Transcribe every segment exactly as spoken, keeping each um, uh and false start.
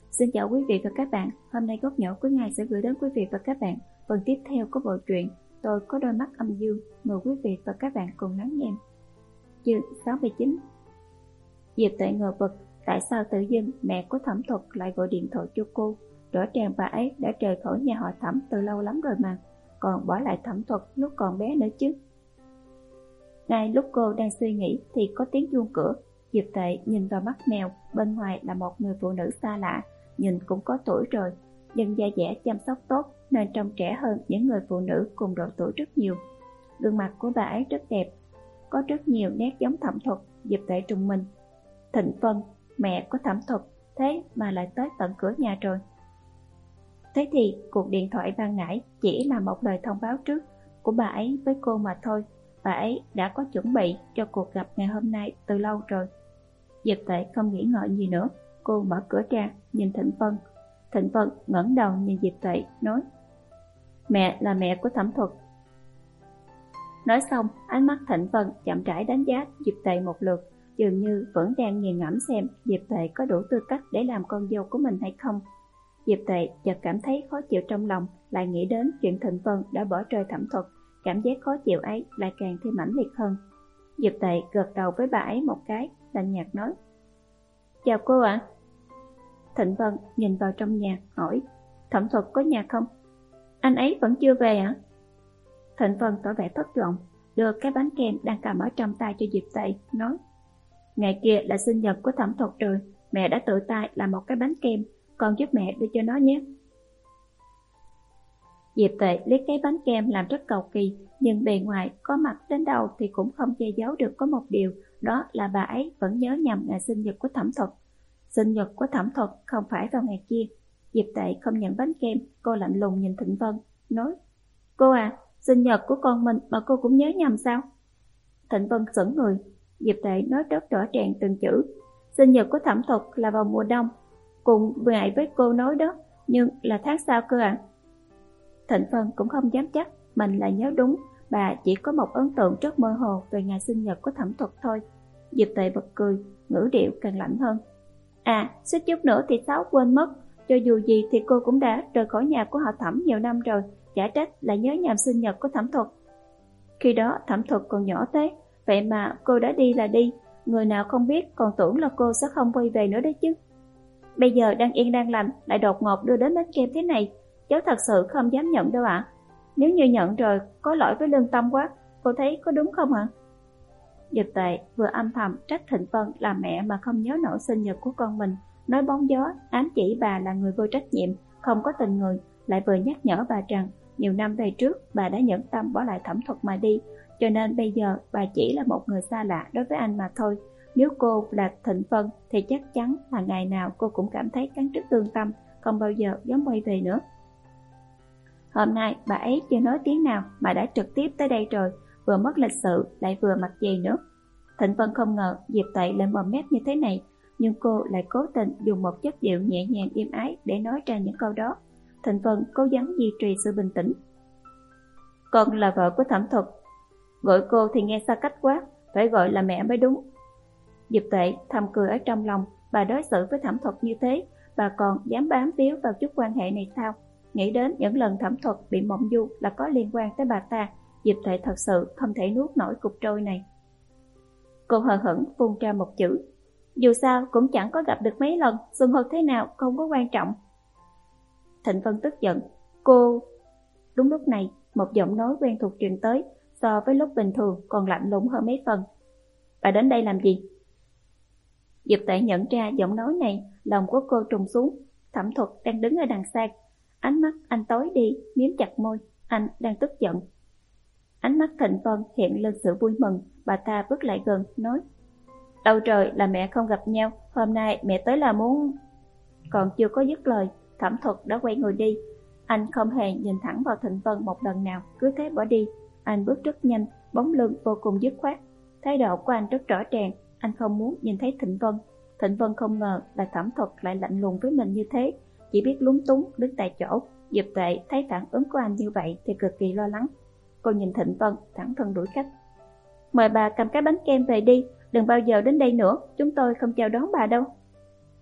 Xin chào quý vị và các bạn. Hôm nay Góc Nhỏ Cuối Ngày sẽ gửi đến quý vị và các bạn phần tiếp theo của bộ truyện Tôi Có Đôi Mắt Âm Dương. Mời quý vị và các bạn cùng lắng nghe. Chương sáu mươi chín. Diệp Tuệ ngờ vực, tại sao tự dưng mẹ của Thẩm Thuật lại gọi điện thoại cho cô? Rõ ràng bà ấy đã rời khỏi nhà họ Thẩm từ lâu lắm rồi mà, còn bỏ lại Thẩm Thuật lúc còn bé nữa chứ. Ngay lúc cô đang suy nghĩ thì có tiếng chuông cửa. Diệp Tuệ nhìn vào mắt mèo, bên ngoài là một người phụ nữ xa lạ, nhìn cũng có tuổi rồi, nhưng da dẻ chăm sóc tốt nên trông trẻ hơn những người phụ nữ cùng độ tuổi rất nhiều. Gương mặt của bà ấy rất đẹp, có rất nhiều nét giống Thẩm Thuật. Diệp Tuệ trùng mình. Thịnh Vân, mẹ của Thẩm Thuật, thế mà lại tới tận cửa nhà rồi. Thế thì cuộc điện thoại ban nãy chỉ là một lời thông báo trước của bà ấy với cô mà thôi. Bà ấy đã có chuẩn bị cho cuộc gặp ngày hôm nay từ lâu rồi. Diệp Tuệ không nghĩ ngợi gì nữa, cô mở cửa ra nhìn Thịnh Vân. Thịnh Vân ngẩng đầu nhìn Diệp Tuệ nói: Mẹ là mẹ của Thẩm Thuật. Nói xong, ánh mắt Thịnh Vân chậm rãi đánh giá Diệp Tuệ một lượt, dường như vẫn đang nghiền ngẫm xem Diệp Tuệ có đủ tư cách để làm con dâu của mình hay không. Diệp Tuệ chợt cảm thấy khó chịu trong lòng, lại nghĩ đến chuyện Thịnh Vân đã bỏ rơi Thẩm Thuật, cảm giác khó chịu ấy lại càng thêm mãnh liệt hơn. Diệp Tuệ gật đầu với bà ấy một cái, lạnh nhạt nói: Chào cô ạ. Thịnh Vân nhìn vào trong nhà hỏi: Thẩm Thuật có nhà không? Anh ấy vẫn chưa về ạ? Thịnh Vân tỏ vẻ thất vọng, đưa cái bánh kem đang cầm ở trong tay cho Diệp Tuệ, nói: Ngày kia là sinh nhật của Thẩm Thuật rồi, mẹ đã tự tay làm một cái bánh kem, con giúp mẹ đưa cho nó nhé. Diệp Tuệ liếc cái bánh kem làm rất cầu kỳ, nhưng bề ngoài có mặt đến đâu thì cũng không che giấu được có một điều, đó là bà ấy vẫn nhớ nhầm ngày sinh nhật của Thẩm Thuật. Sinh nhật của Thẩm Thuật không phải vào ngày kia. Diệp Tuệ không nhận bánh kem, cô lạnh lùng nhìn Thịnh Vân, nói: Cô à, sinh nhật của con mình mà cô cũng nhớ nhầm sao? Thịnh Vân sững người. Diệp Tuệ nói rất rõ ràng từng chữ: Sinh nhật của Thẩm Thuật là vào mùa đông, cùng ngày với cô nói đó, nhưng là tháng sau cơ ạ. À? Thịnh Vân cũng không dám chắc mình là nhớ đúng, bà chỉ có một ấn tượng rất mơ hồ về ngày sinh nhật của Thẩm Thuật thôi. Diệp Tuệ bật cười, ngữ điệu càng lạnh hơn: À, suýt chút nữa thì Sáu quên mất, cho dù gì thì cô cũng đã rời khỏi nhà của họ Thẩm nhiều năm rồi, chả trách lại nhớ nhầm sinh nhật của Thẩm Thuật. Khi đó Thẩm Thuật còn nhỏ thế, vậy mà cô đã đi là đi, người nào không biết còn tưởng là cô sẽ không quay về nữa đấy chứ. Bây giờ đang yên đang lành lại đột ngột đưa đến bánh kem thế này, cháu thật sự không dám nhận đâu ạ. À? Nếu như nhận rồi, có lỗi với lương tâm quá, cô thấy có đúng không ạ? À? Diệp Tuệ vừa âm thầm trách Thịnh Vân là mẹ mà không nhớ nổi sinh nhật của con mình, nói bóng gió, ám chỉ bà là người vô trách nhiệm, không có tình người, lại vừa nhắc nhở bà rằng nhiều năm về trước bà đã nhẫn tâm bỏ lại Thẩm Thuật mà đi, cho nên bây giờ bà chỉ là một người xa lạ đối với anh mà thôi. Nếu cô là Thịnh Vân thì chắc chắn là ngày nào cô cũng cảm thấy cắn rứt lương tâm, không bao giờ dám quay về nữa. Hôm nay bà ấy chưa nói tiếng nào mà đã trực tiếp tới đây rồi, vừa mất lịch sự lại vừa mặt dày nữa. Thịnh Vân không ngờ Diệp Tuệ lại mồm mép như thế này, nhưng cô lại cố tình dùng một chất điệu nhẹ nhàng êm ái để nói ra những câu đó. Thịnh Vân cố gắng duy trì sự bình tĩnh. Con là vợ của Thẩm Thuật, gọi cô thì nghe xa cách quá, phải gọi là mẹ mới đúng. Diệp Tuệ thầm cười ở trong lòng, bà đối xử với Thẩm Thuật như thế, bà còn dám bám víu vào chút quan hệ này sao? Nghĩ đến những lần Thẩm Thuật bị mộng du là có liên quan tới bà ta, Diệp Tuệ thật sự không thể nuốt nổi cục trôi này. Cô hờ hững phun ra một chữ: Dù sao cũng chẳng có gặp được mấy lần, xưng hô thế nào không có quan trọng. Thịnh Vân tức giận: Cô... Đúng lúc này, một giọng nói quen thuộc truyền tới, so với lúc bình thường còn lạnh lùng hơn mấy phần. Bà đến đây làm gì? Diệp Tuệ nhận ra giọng nói này, lòng của cô trùng xuống. Thẩm Thuật đang đứng ở đằng xa, ánh mắt anh tối đi, miếm chặt môi, anh đang tức giận. Ánh mắt Thịnh Vân hiện lên sự vui mừng, bà ta bước lại gần, nói: Lâu rồi là mẹ không gặp nhau, hôm nay mẹ tới là muốn... Còn chưa có dứt lời, Thẩm Thuật đã quay người đi. Anh không hề nhìn thẳng vào Thịnh Vân một lần nào, cứ thế bỏ đi. Anh bước rất nhanh, bóng lưng vô cùng dứt khoát. Thái độ của anh rất rõ ràng, anh không muốn nhìn thấy Thịnh Vân. Thịnh Vân không ngờ là Thẩm Thuật lại lạnh lùng với mình như thế, chỉ biết lúng túng đứng tại chỗ. Diệp Tuệ thấy phản ứng của anh như vậy thì cực kỳ lo lắng. Cô nhìn Thịnh Vân thẳng thừng đuổi khách: Mời bà cầm cái bánh kem về đi, đừng bao giờ đến đây nữa, chúng tôi không chào đón bà đâu.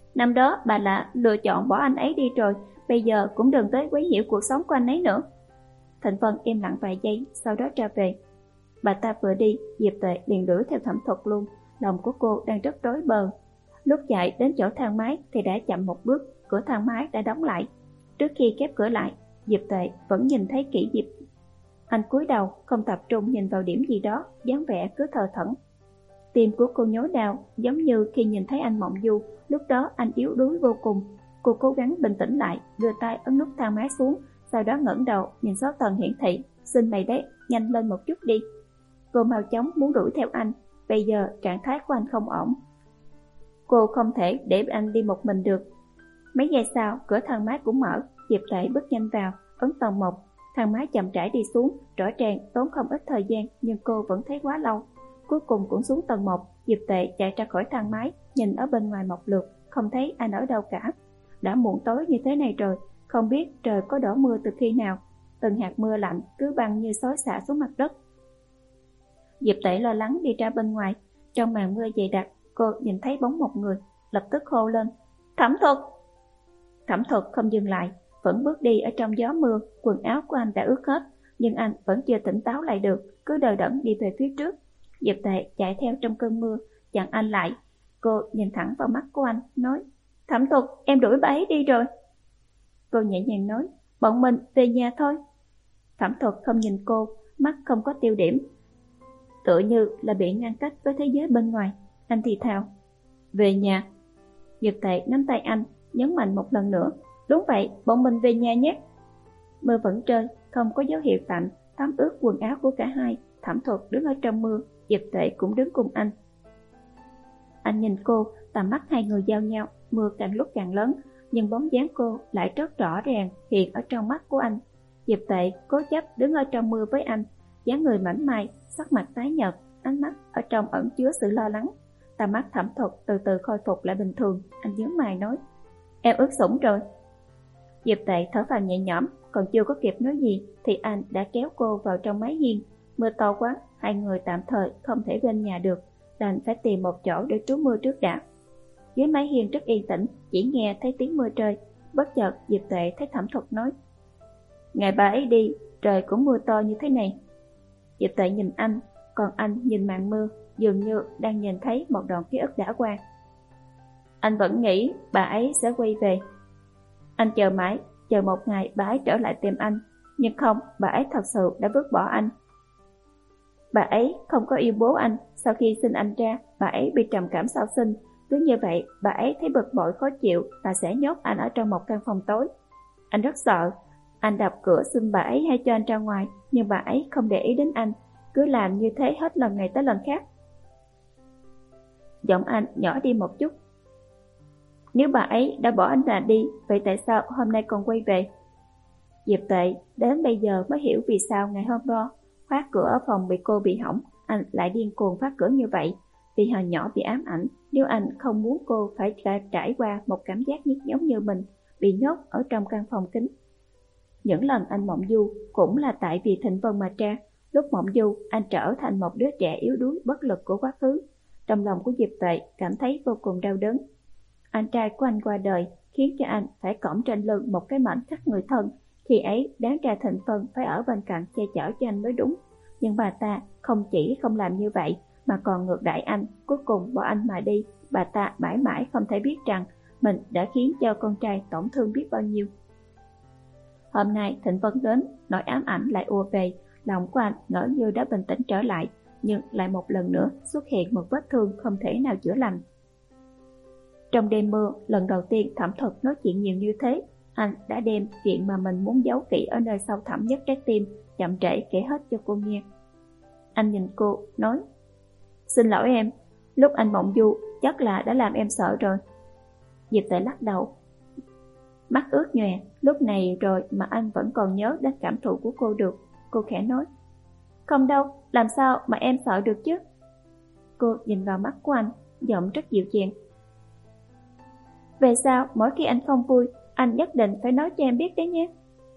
Năm đó bà là lựa chọn bỏ anh ấy đi rồi, bây giờ cũng đừng tới quấy nhiễu cuộc sống của anh ấy nữa. Thịnh Vân im lặng vài giây, sau đó ra về. Bà ta vừa đi, Diệp Tuệ liền đuổi theo Thẩm Thuật luôn. Lòng của cô đang rất rối bời. Lúc chạy đến chỗ thang máy thì đã chậm một bước, cửa thang máy đã đóng lại. Trước khi khép cửa lại, Diệp Tuệ vẫn nhìn thấy kỹ Diệp. Anh cúi đầu, không tập trung nhìn vào điểm gì đó, dáng vẻ cứ thờ thẫn. Tim của cô nhói đau, giống như khi nhìn thấy anh Mộng Du, lúc đó anh yếu đuối vô cùng. Cô cố gắng bình tĩnh lại, đưa tay ấn nút thang máy xuống, sau đó ngẩng đầu nhìn số tầng hiển thị. Xin mày đấy, nhanh lên một chút đi. Cô mau chóng muốn đuổi theo anh, bây giờ trạng thái của anh không ổn. Cô không thể để anh đi một mình được. Mấy giây sau, cửa thang máy cũng mở. Diệp Tuệ bước nhanh vào, ấn tầng một. Thang máy chậm rãi đi xuống, rõ ràng tốn không ít thời gian, nhưng cô vẫn thấy quá lâu. Cuối cùng cũng xuống tầng một. Diệp Tuệ chạy ra khỏi thang máy, nhìn ở bên ngoài một lượt, không thấy anh ở đâu cả. Đã muộn tối như thế này rồi, không biết trời có đổ mưa từ khi nào. Từng hạt mưa lạnh cứ băng như xối xả xuống mặt đất. Diệp Tuệ lo lắng đi ra bên ngoài. Trong màn mưa dày đặc, cô nhìn thấy bóng một người, lập tức hô lên: Thẩm Thuật! Thẩm Thuật không dừng lại, vẫn bước đi ở trong gió mưa. Quần áo của anh đã ướt hết, nhưng anh vẫn chưa tỉnh táo lại được, cứ đờ đẫn đi về phía trước. Diệp Tuệ chạy theo trong cơn mưa, chặn anh lại. Cô nhìn thẳng vào mắt của anh, nói: Thẩm Thuật, em đuổi bà ấy đi rồi. Cô nhẹ nhàng nói: Bọn mình về nhà thôi. Thẩm Thuật không nhìn cô, mắt không có tiêu điểm, tựa như là bị ngăn cách với thế giới bên ngoài. Anh thì thào: Về nhà. Diệp Tuệ nắm tay anh, nhấn mạnh một lần nữa: Đúng vậy, bọn mình về nhà nhé. Mưa vẫn rơi, không có dấu hiệu tạnh, thấm ướt quần áo của cả hai. Thẩm Thuật đứng ở trong mưa, Diệp Tuệ cũng đứng cùng anh. Anh nhìn cô, tầm mắt hai người giao nhau. Mưa càng lúc càng lớn, nhưng bóng dáng cô lại rất rõ ràng hiện ở trong mắt của anh. Diệp Tuệ cố chấp đứng ở trong mưa với anh, dáng người mảnh mai, sắc mặt tái nhợt, ánh mắt ở trong ẩn chứa sự lo lắng. Tầm mắt Thẩm Thuật từ từ khôi phục lại bình thường. Anh nhướng mày nói: Em ướt sũng rồi. Diệp Tuệ thở phào nhẹ nhõm, còn chưa có kịp nói gì thì anh đã kéo cô vào trong mái hiên. Mưa to quá, hai người tạm thời không thể bên nhà được, đành phải tìm một chỗ để trú mưa trước đã. Dưới mái hiên rất yên tĩnh, chỉ nghe thấy tiếng mưa rơi. Bất chợt Diệp Tuệ thấy Thẩm Thuật nói: Ngày bà ấy đi, trời cũng mưa to như thế này. Diệp Tuệ nhìn anh, còn anh nhìn màn mưa, dường như đang nhìn thấy một đoạn ký ức đã qua. Anh vẫn nghĩ bà ấy sẽ quay về. Anh chờ mãi, chờ một ngày bà ấy trở lại tìm anh. Nhưng không, bà ấy thật sự đã vứt bỏ anh. Bà ấy không có yêu bố anh. Sau khi sinh anh ra, bà ấy bị trầm cảm sau sinh. Cứ như vậy, bà ấy thấy bực bội khó chịu và sẽ nhốt anh ở trong một căn phòng tối. Anh rất sợ. Anh đập cửa xin bà ấy hay cho anh ra ngoài, nhưng bà ấy không để ý đến anh, cứ làm như thế hết lần này tới lần khác. Giọng anh nhỏ đi một chút. Nếu bà ấy đã bỏ anh ra đi, vậy tại sao hôm nay còn quay về? Diệp Tuệ đến bây giờ mới hiểu vì sao ngày hôm đó khóa cửa ở phòng bị cô bị hỏng, anh lại điên cuồng phá cửa như vậy. Vì hồi nhỏ bị ám ảnh, nếu anh không muốn cô phải trải qua một cảm giác như giống như mình, bị nhốt ở trong căn phòng kín. Những lần anh Mộng Du cũng là tại vì Thịnh Vân mà ra. Lúc Mộng Du, anh trở thành một đứa trẻ yếu đuối bất lực của quá khứ. Trong lòng của Diệp Tuệ cảm thấy vô cùng đau đớn. Anh trai của anh qua đời khiến cho anh phải cõng trên lưng một cái mảnh khắc người thân. Khi ấy đáng ra Thịnh Vân phải ở bên cạnh che chở cho anh mới đúng. Nhưng bà ta không chỉ không làm như vậy mà còn ngược đãi anh, cuối cùng bỏ anh mà đi. Bà ta mãi mãi không thể biết rằng mình đã khiến cho con trai tổn thương biết bao nhiêu. Hôm nay Thịnh Vân đến, nỗi ám ảnh lại ùa về. Lòng của anh ngỡ như đã bình tĩnh trở lại, nhưng lại một lần nữa xuất hiện một vết thương không thể nào chữa lành. Trong đêm mưa, lần đầu tiên Thẩm Thuật nói chuyện nhiều như thế. Anh đã đem chuyện mà mình muốn giấu kỹ ở nơi sâu thẳm nhất trái tim chậm rãi kể hết cho cô nghe. Anh nhìn cô, nói: Xin lỗi em, lúc anh Mộng Du chắc là đã làm em sợ rồi. Diệp Tuệ lắc đầu, mắt ướt nhòe. Lúc này rồi mà anh vẫn còn nhớ đến cảm thụ của cô được. Cô khẽ nói: Không đâu, làm sao mà em sợ được chứ? Cô nhìn vào mắt của anh, giọng rất dịu dàng: Về sau mỗi khi anh không vui, anh nhất định phải nói cho em biết đấy nhé.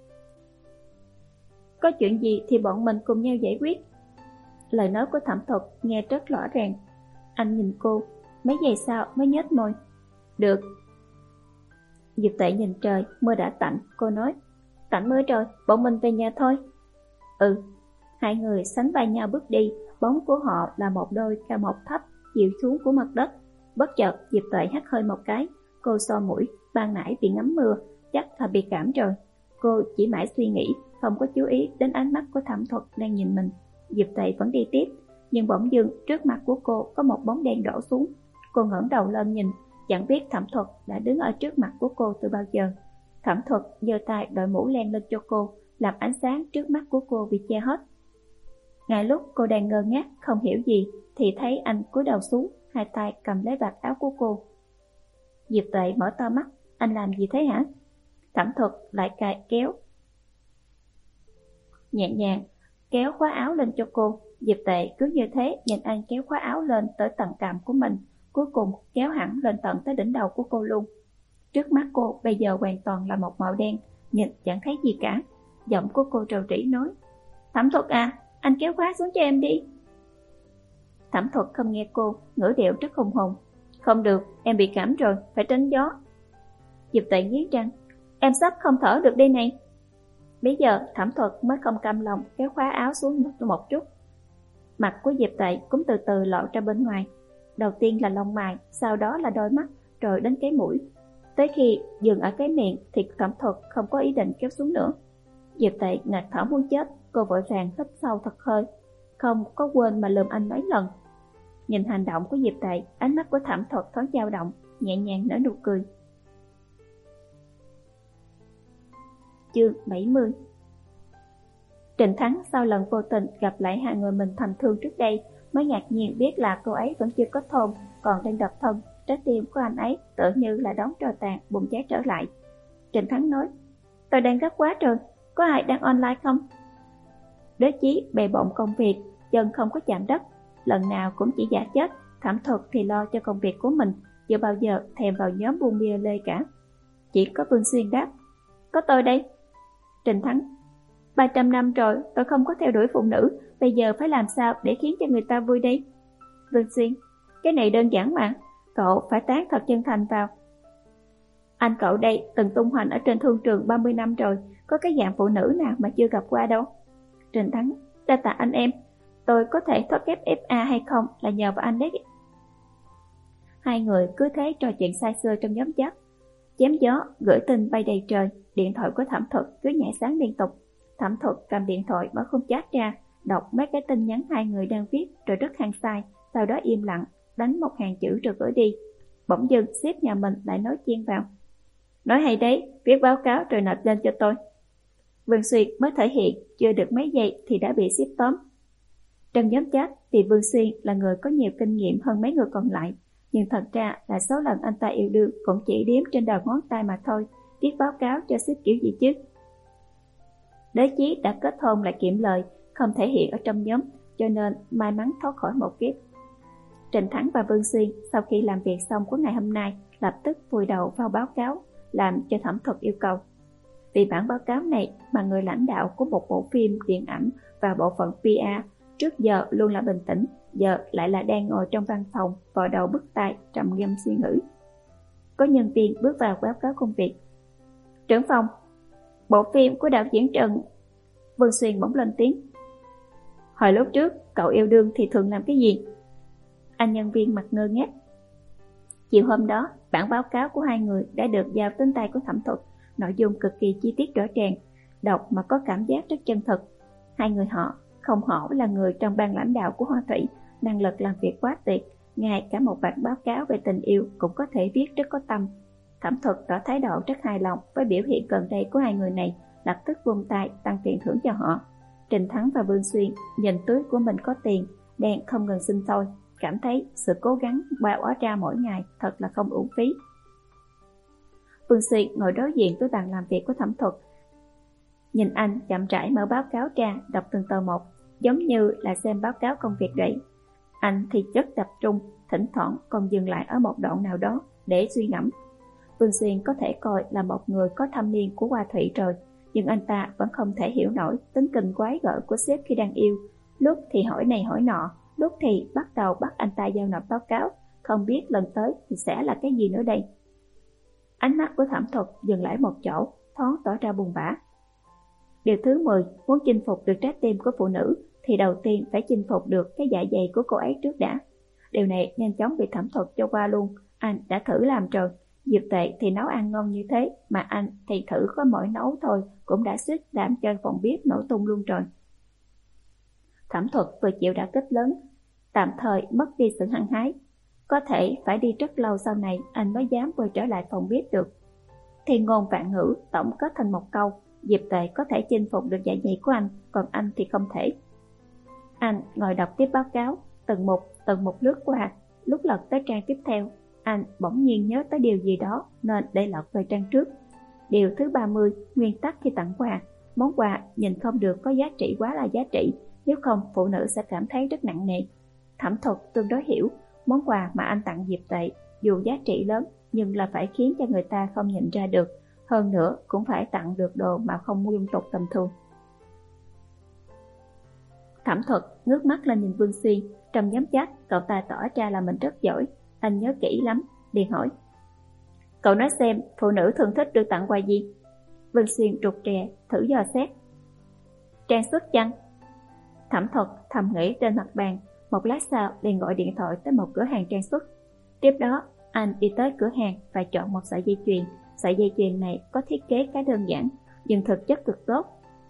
Có chuyện gì thì bọn mình cùng nhau giải quyết. Lời nói của Thẩm Thuật nghe rất rõ ràng. Anh nhìn cô, mấy giây sau mới nhếch môi: Được, Diệp Tuệ nhìn trời, mưa đã tạnh, cô nói, tạnh mưa rồi, bọn mình về nhà thôi. Ừ. Hai người sánh vai nhau bước đi, bóng của họ là một đôi cao một thấp, dịu xuống của mặt đất. Bất chợt, Diệp Tuệ hắt hơi một cái, cô so mũi, ban nãy bị ngắm mưa, chắc là bị cảm rồi. Cô chỉ mãi suy nghĩ, không có chú ý đến ánh mắt của Thẩm Thuật đang nhìn mình. Diệp Tuệ vẫn đi tiếp, nhưng bỗng dưng trước mặt của cô có một bóng đen đổ xuống. Cô ngẩng đầu lên nhìn, chẳng biết Thẩm Thuật đã đứng ở trước mặt của cô từ bao giờ. Thẩm Thuật giơ tay đội mũ len lên cho cô, làm ánh sáng trước mắt của cô bị che hết. Ngay lúc cô đang ngơ ngác không hiểu gì thì thấy anh cúi đầu xuống, hai tay cầm lấy vạt áo của cô. Diệp Tuệ mở to mắt, anh làm gì thế hả? Thẩm Thuật lại cài kéo nhẹ nhàng kéo khóa áo lên cho cô. Diệp Tuệ cứ như thế nhìn anh kéo khóa áo lên tới tận cằm của mình, cuối cùng kéo hẳn lên tận tới đỉnh đầu của cô luôn. Trước mắt cô bây giờ hoàn toàn là một màu đen, nhìn chẳng thấy gì cả. Giọng của cô trầu trĩ nói, Thẩm Thuật à, anh kéo khóa xuống cho em đi. Thẩm Thuật không nghe cô, ngữ điệu rất hùng hồn, không được, em bị cảm rồi, phải tránh gió. Diệp Tuệ nghiến răng, em sắp không thở được đây này. Bây giờ Thẩm Thuật mới không cam lòng kéo khóa áo xuống một chút. Mặt của Diệp Tuệ cũng từ từ lộ ra bên ngoài. Đầu tiên là lông mày, sau đó là đôi mắt, rồi đến cái mũi. Tới khi dừng ở cái miệng thì Thẩm Thuật không có ý định kéo xuống nữa. Diệp Tuệ ngạt thở muốn chết, cô vội vàng hít sâu thật hơi, không có quên mà lườm anh mấy lần. Nhìn hành động của Diệp Tuệ, ánh mắt của Thẩm Thuật thoáng dao động, nhẹ nhàng nở nụ cười. Chương bảy mươi. Trịnh Thắng sau lần vô tình gặp lại hai người mình thầm thương trước đây mới ngạc nhiên biết là cô ấy vẫn chưa kết hôn, còn đang độc thân. Trái tim của anh ấy tự như là đón tro tàn bùng cháy trở lại. Trịnh Thắng nói, tôi đang gấp quá rồi, có ai đang online không? Đế Chí bề bộn công việc, chân không có chạm đất, lần nào cũng chỉ giả chết. Thẩm Thuật thì lo cho công việc của mình, chưa bao giờ thèm vào nhóm buôn bia lê cả. Chỉ có Vương Xuyên đáp, có tôi đây. Trịnh Thắng, ba trăm năm rồi tôi không có theo đuổi phụ nữ, bây giờ phải làm sao để khiến cho người ta vui đây? Vương Xuyên, cái này đơn giản mà, cậu phải tán thật chân thành vào. Anh cậu đây từng tung hoành ở trên thương trường ba mươi năm rồi, có cái dạng phụ nữ nào mà chưa gặp qua đâu. Trịnh Thắng, đa tạ anh em, tôi có thể thoát ghép ép a hay không là nhờ vào anh đấy. Hai người cứ thế trò chuyện say sưa trong nhóm chat, chém gió, gửi tin bay đầy trời. Điện thoại của Thẩm Thuật cứ nhảy sáng liên tục. Thẩm Thuật cầm điện thoại mở khung chat ra, đọc mấy cái tin nhắn hai người đang viết rồi rất hăng say, sau đó im lặng, đánh một hàng chữ rồi gửi đi. Bỗng dưng sếp nhà mình lại nói chen vào, nói hay đấy, viết báo cáo rồi nộp lên cho tôi. Vương Xuyên mới thể hiện chưa được mấy giây thì đã bị sếp tóm. Trong nhóm chat thì Vương Xuyên là người có nhiều kinh nghiệm hơn mấy người còn lại, nhưng thật ra là số lần anh ta yêu đương cũng chỉ đếm trên đầu ngón tay mà thôi. Viết báo cáo cho sếp kiểu gì chứ? Đế Chí đã kết hôn lại kiệm lời, không thể hiện ở trong nhóm, cho nên may mắn thoát khỏi một kiếp. Trịnh Thắng và Vương Xuyên sau khi làm việc xong của ngày hôm nay lập tức vùi đầu vào báo cáo, làm cho Thẩm Thuật yêu cầu. Vì bản báo cáo này mà người lãnh đạo của một bộ phim điện ảnh và bộ phận pê e trước giờ luôn là bình tĩnh, giờ lại là đang ngồi trong văn phòng vò đầu bứt tai trầm ngâm suy nghĩ. Có nhân viên bước vào báo cáo công việc. Trưởng phòng, bộ phim của đạo diễn Trần. Vương Xuyên bỗng lên tiếng. Hồi lúc trước cậu yêu đương thì thường làm cái gì? Anh nhân viên mặt ngơ ngác. Chiều hôm đó, bản báo cáo của hai người đã được giao đến tay của Thẩm Thuật, nội dung cực kỳ chi tiết rõ ràng, đọc mà có cảm giác rất chân thực. Hai người họ, không hổ là người trong ban lãnh đạo của Hoa Thủy, năng lực làm việc quá tuyệt, ngay cả một bản báo cáo về tình yêu cũng có thể viết rất có tâm. Thẩm Thuật tỏ thái độ rất hài lòng với biểu hiện gần đây của hai người này, lập tức vung tay tăng tiền thưởng cho họ. Trịnh Thắng và Vương Xuyên nhìn túi của mình có tiền, đang không ngừng sinh sôi, cảm thấy sự cố gắng bao ó ra mỗi ngày thật là không uổng phí. Vương Xuyên ngồi đối diện với bàn làm việc của Thẩm Thuật, nhìn anh chậm rãi mở báo cáo ra, đọc từng tờ một, giống như là xem báo cáo công việc vậy. Anh thì rất tập trung, thỉnh thoảng còn dừng lại ở một đoạn nào đó để suy ngẫm. Vương Xuyên có thể coi là một người có thâm niên của Hoa Thủy rồi, nhưng anh ta vẫn không thể hiểu nổi tính tình quái gở của sếp khi đang yêu. Lúc thì hỏi này hỏi nọ, lúc thì bắt đầu bắt anh ta giao nộp báo cáo, không biết lần tới thì sẽ là cái gì nữa đây. Ánh mắt của Thẩm Thuật dừng lại một chỗ, thoáng tỏ ra buồn bã. Điều thứ mười, muốn chinh phục được trái tim của phụ nữ thì đầu tiên phải chinh phục được cái dạ dày của cô ấy trước đã. Điều này nhanh chóng bị Thẩm Thuật cho qua luôn, anh đã thử làm rồi. Diệp Tệ thì nấu ăn ngon như thế, mà anh thì thử có mỗi nấu thôi cũng đã suýt làm cho phòng bếp nổ tung luôn rồi. Thẩm Thuật vừa chịu đả kích lớn, tạm thời mất đi sự hăng hái. Có thể phải đi rất lâu sau này anh mới dám quay trở lại phòng bếp được. Thiên ngôn vạn ngữ tổng kết thành một câu, Diệp Tệ có thể chinh phục được dạ dày của anh, còn anh thì không thể. Anh ngồi đọc tiếp báo cáo, từng mục từng mục lướt qua. Lúc lật tới trang tiếp theo, anh bỗng nhiên nhớ tới điều gì đó nên để lật về trang trước. Điều thứ ba mươi, nguyên tắc khi tặng quà. Món quà nhìn không được có giá trị quá là giá trị, nếu không phụ nữ sẽ cảm thấy rất nặng nề. Thẩm Thuật tương đối hiểu, món quà mà anh tặng Diệp Tệ dù giá trị lớn nhưng là phải khiến cho người ta không nhìn ra được. Hơn nữa cũng phải tặng được đồ mà không dung tục tầm thường. Thẩm Thuật ngước mắt lên nhìn Vương Xuyên, trong nhóm chat cậu ta tỏ ra là mình rất giỏi. Anh nhớ kỹ lắm, liền hỏi: cậu nói xem phụ nữ thường thích được tặng quà gì? Vương Xuyên rụt rè thử dò xét. Trang sức chăng? Thẩm Thuật thầm nghĩ trên mặt bàn, một lát sau liền gọi điện thoại tới một cửa hàng trang sức. Tiếp đó anh đi tới cửa hàng và chọn một sợi dây chuyền. Sợi dây chuyền này có thiết kế khá đơn giản nhưng thực chất cực tốt,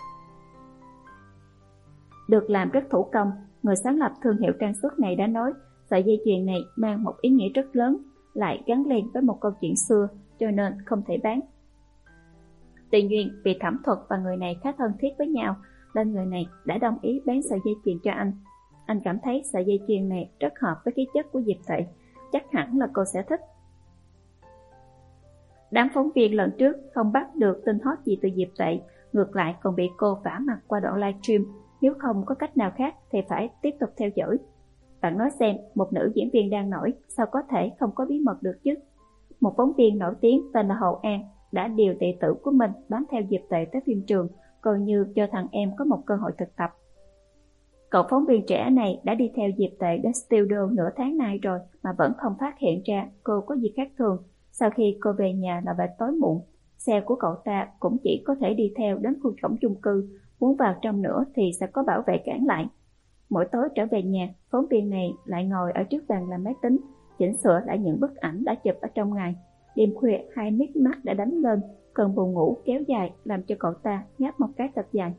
được làm rất thủ công. Người sáng lập thương hiệu trang sức này đã nói sợi dây chuyền này mang một ý nghĩa rất lớn, lại gắn liền với một câu chuyện xưa, cho nên không thể bán. Tuy nhiên vì Thẩm Thuật và người này khá thân thiết với nhau nên người này đã đồng ý bán sợi dây chuyền cho anh. Anh cảm thấy sợi dây chuyền này rất hợp với khí chất của Diệp Tệ, chắc hẳn là cô sẽ thích. Đám phóng viên lần trước không bắt được tin hot gì từ Diệp Tệ, ngược lại còn bị cô vả mặt qua đoạn livestream. Nếu không có cách nào khác thì phải tiếp tục theo dõi. Bạn nói xem, một nữ diễn viên đang nổi sao có thể không có bí mật được chứ? Một phóng viên nổi tiếng tên là Hậu An đã điều đệ tử của mình bám theo Diệp Tệ tới phim trường, coi như cho thằng em có một cơ hội thực tập. Cậu phóng viên trẻ này đã đi theo Diệp Tệ đến studio nửa tháng nay rồi mà vẫn không phát hiện ra cô có gì khác thường. Sau khi cô về nhà là về tối muộn, xe của cậu ta cũng chỉ có thể đi theo đến khu cổng chung cư, muốn vào trong nữa thì sẽ có bảo vệ cản lại. Mỗi tối trở về nhà, phóng viên này lại ngồi ở trước bàn làm máy tính, chỉnh sửa lại những bức ảnh đã chụp ở trong ngày. Đêm khuya hai mí mắt đã đánh lên, cơn buồn ngủ kéo dài làm cho cậu ta ngáp một cái thật dài.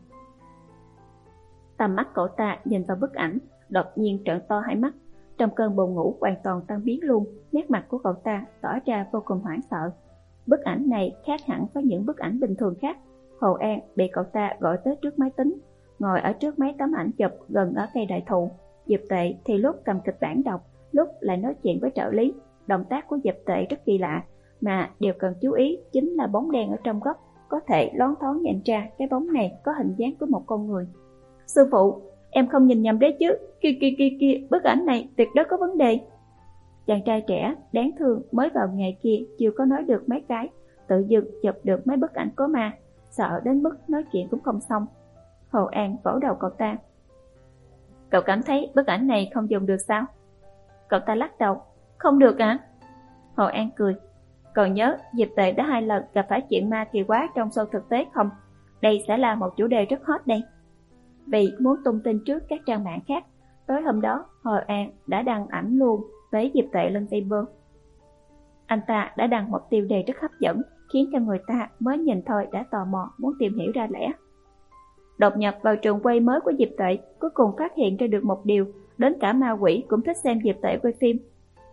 Tầm mắt cậu ta nhìn vào bức ảnh, đột nhiên trợn to hai mắt. Trong cơn buồn ngủ hoàn toàn tan biến luôn, nét mặt của cậu ta tỏ ra vô cùng hoảng sợ. Bức ảnh này khác hẳn với những bức ảnh bình thường khác. Hồ An bị cậu ta gọi tới trước máy tính, ngồi ở trước mấy tấm ảnh chụp gần ở cây đại thụ. Diệp Tệ thì lúc cầm kịch bản đọc, lúc lại nói chuyện với trợ lý. Động tác của Diệp Tệ rất kỳ lạ, mà điều cần chú ý chính là bóng đen ở trong góc, có thể loáng thoáng nhận ra cái bóng này có hình dáng của một con người. Sư phụ, em không nhìn nhầm đấy chứ, kia kia kia kia, bức ảnh này tuyệt đối có vấn đề. Chàng trai trẻ đáng thương mới vào nghề kia chưa có nói được mấy cái, tự dưng chụp được mấy bức ảnh có ma, sợ đến mức nói chuyện cũng không xong. Hồ An vỗ đầu cậu ta. Cậu cảm thấy bức ảnh này không dùng được sao? Cậu ta lắc đầu. Không được à? Hồ An cười. Còn nhớ Diệp Tệ đã hai lần gặp phải chuyện ma kỳ quái trong show thực tế không? Đây sẽ là một chủ đề rất hot đây. Vì muốn tung tin trước các trang mạng khác, tối hôm đó Hồ An đã đăng ảnh luôn với Diệp Tệ lên Weibo. Anh ta đã đăng một tiêu đề rất hấp dẫn, khiến cho người ta mới nhìn thôi đã tò mò muốn tìm hiểu ra lẽ. Đột nhập vào trường quay mới của Diệp Tệ, cuối cùng phát hiện ra được một điều, đến cả ma quỷ cũng thích xem Diệp Tệ quay phim.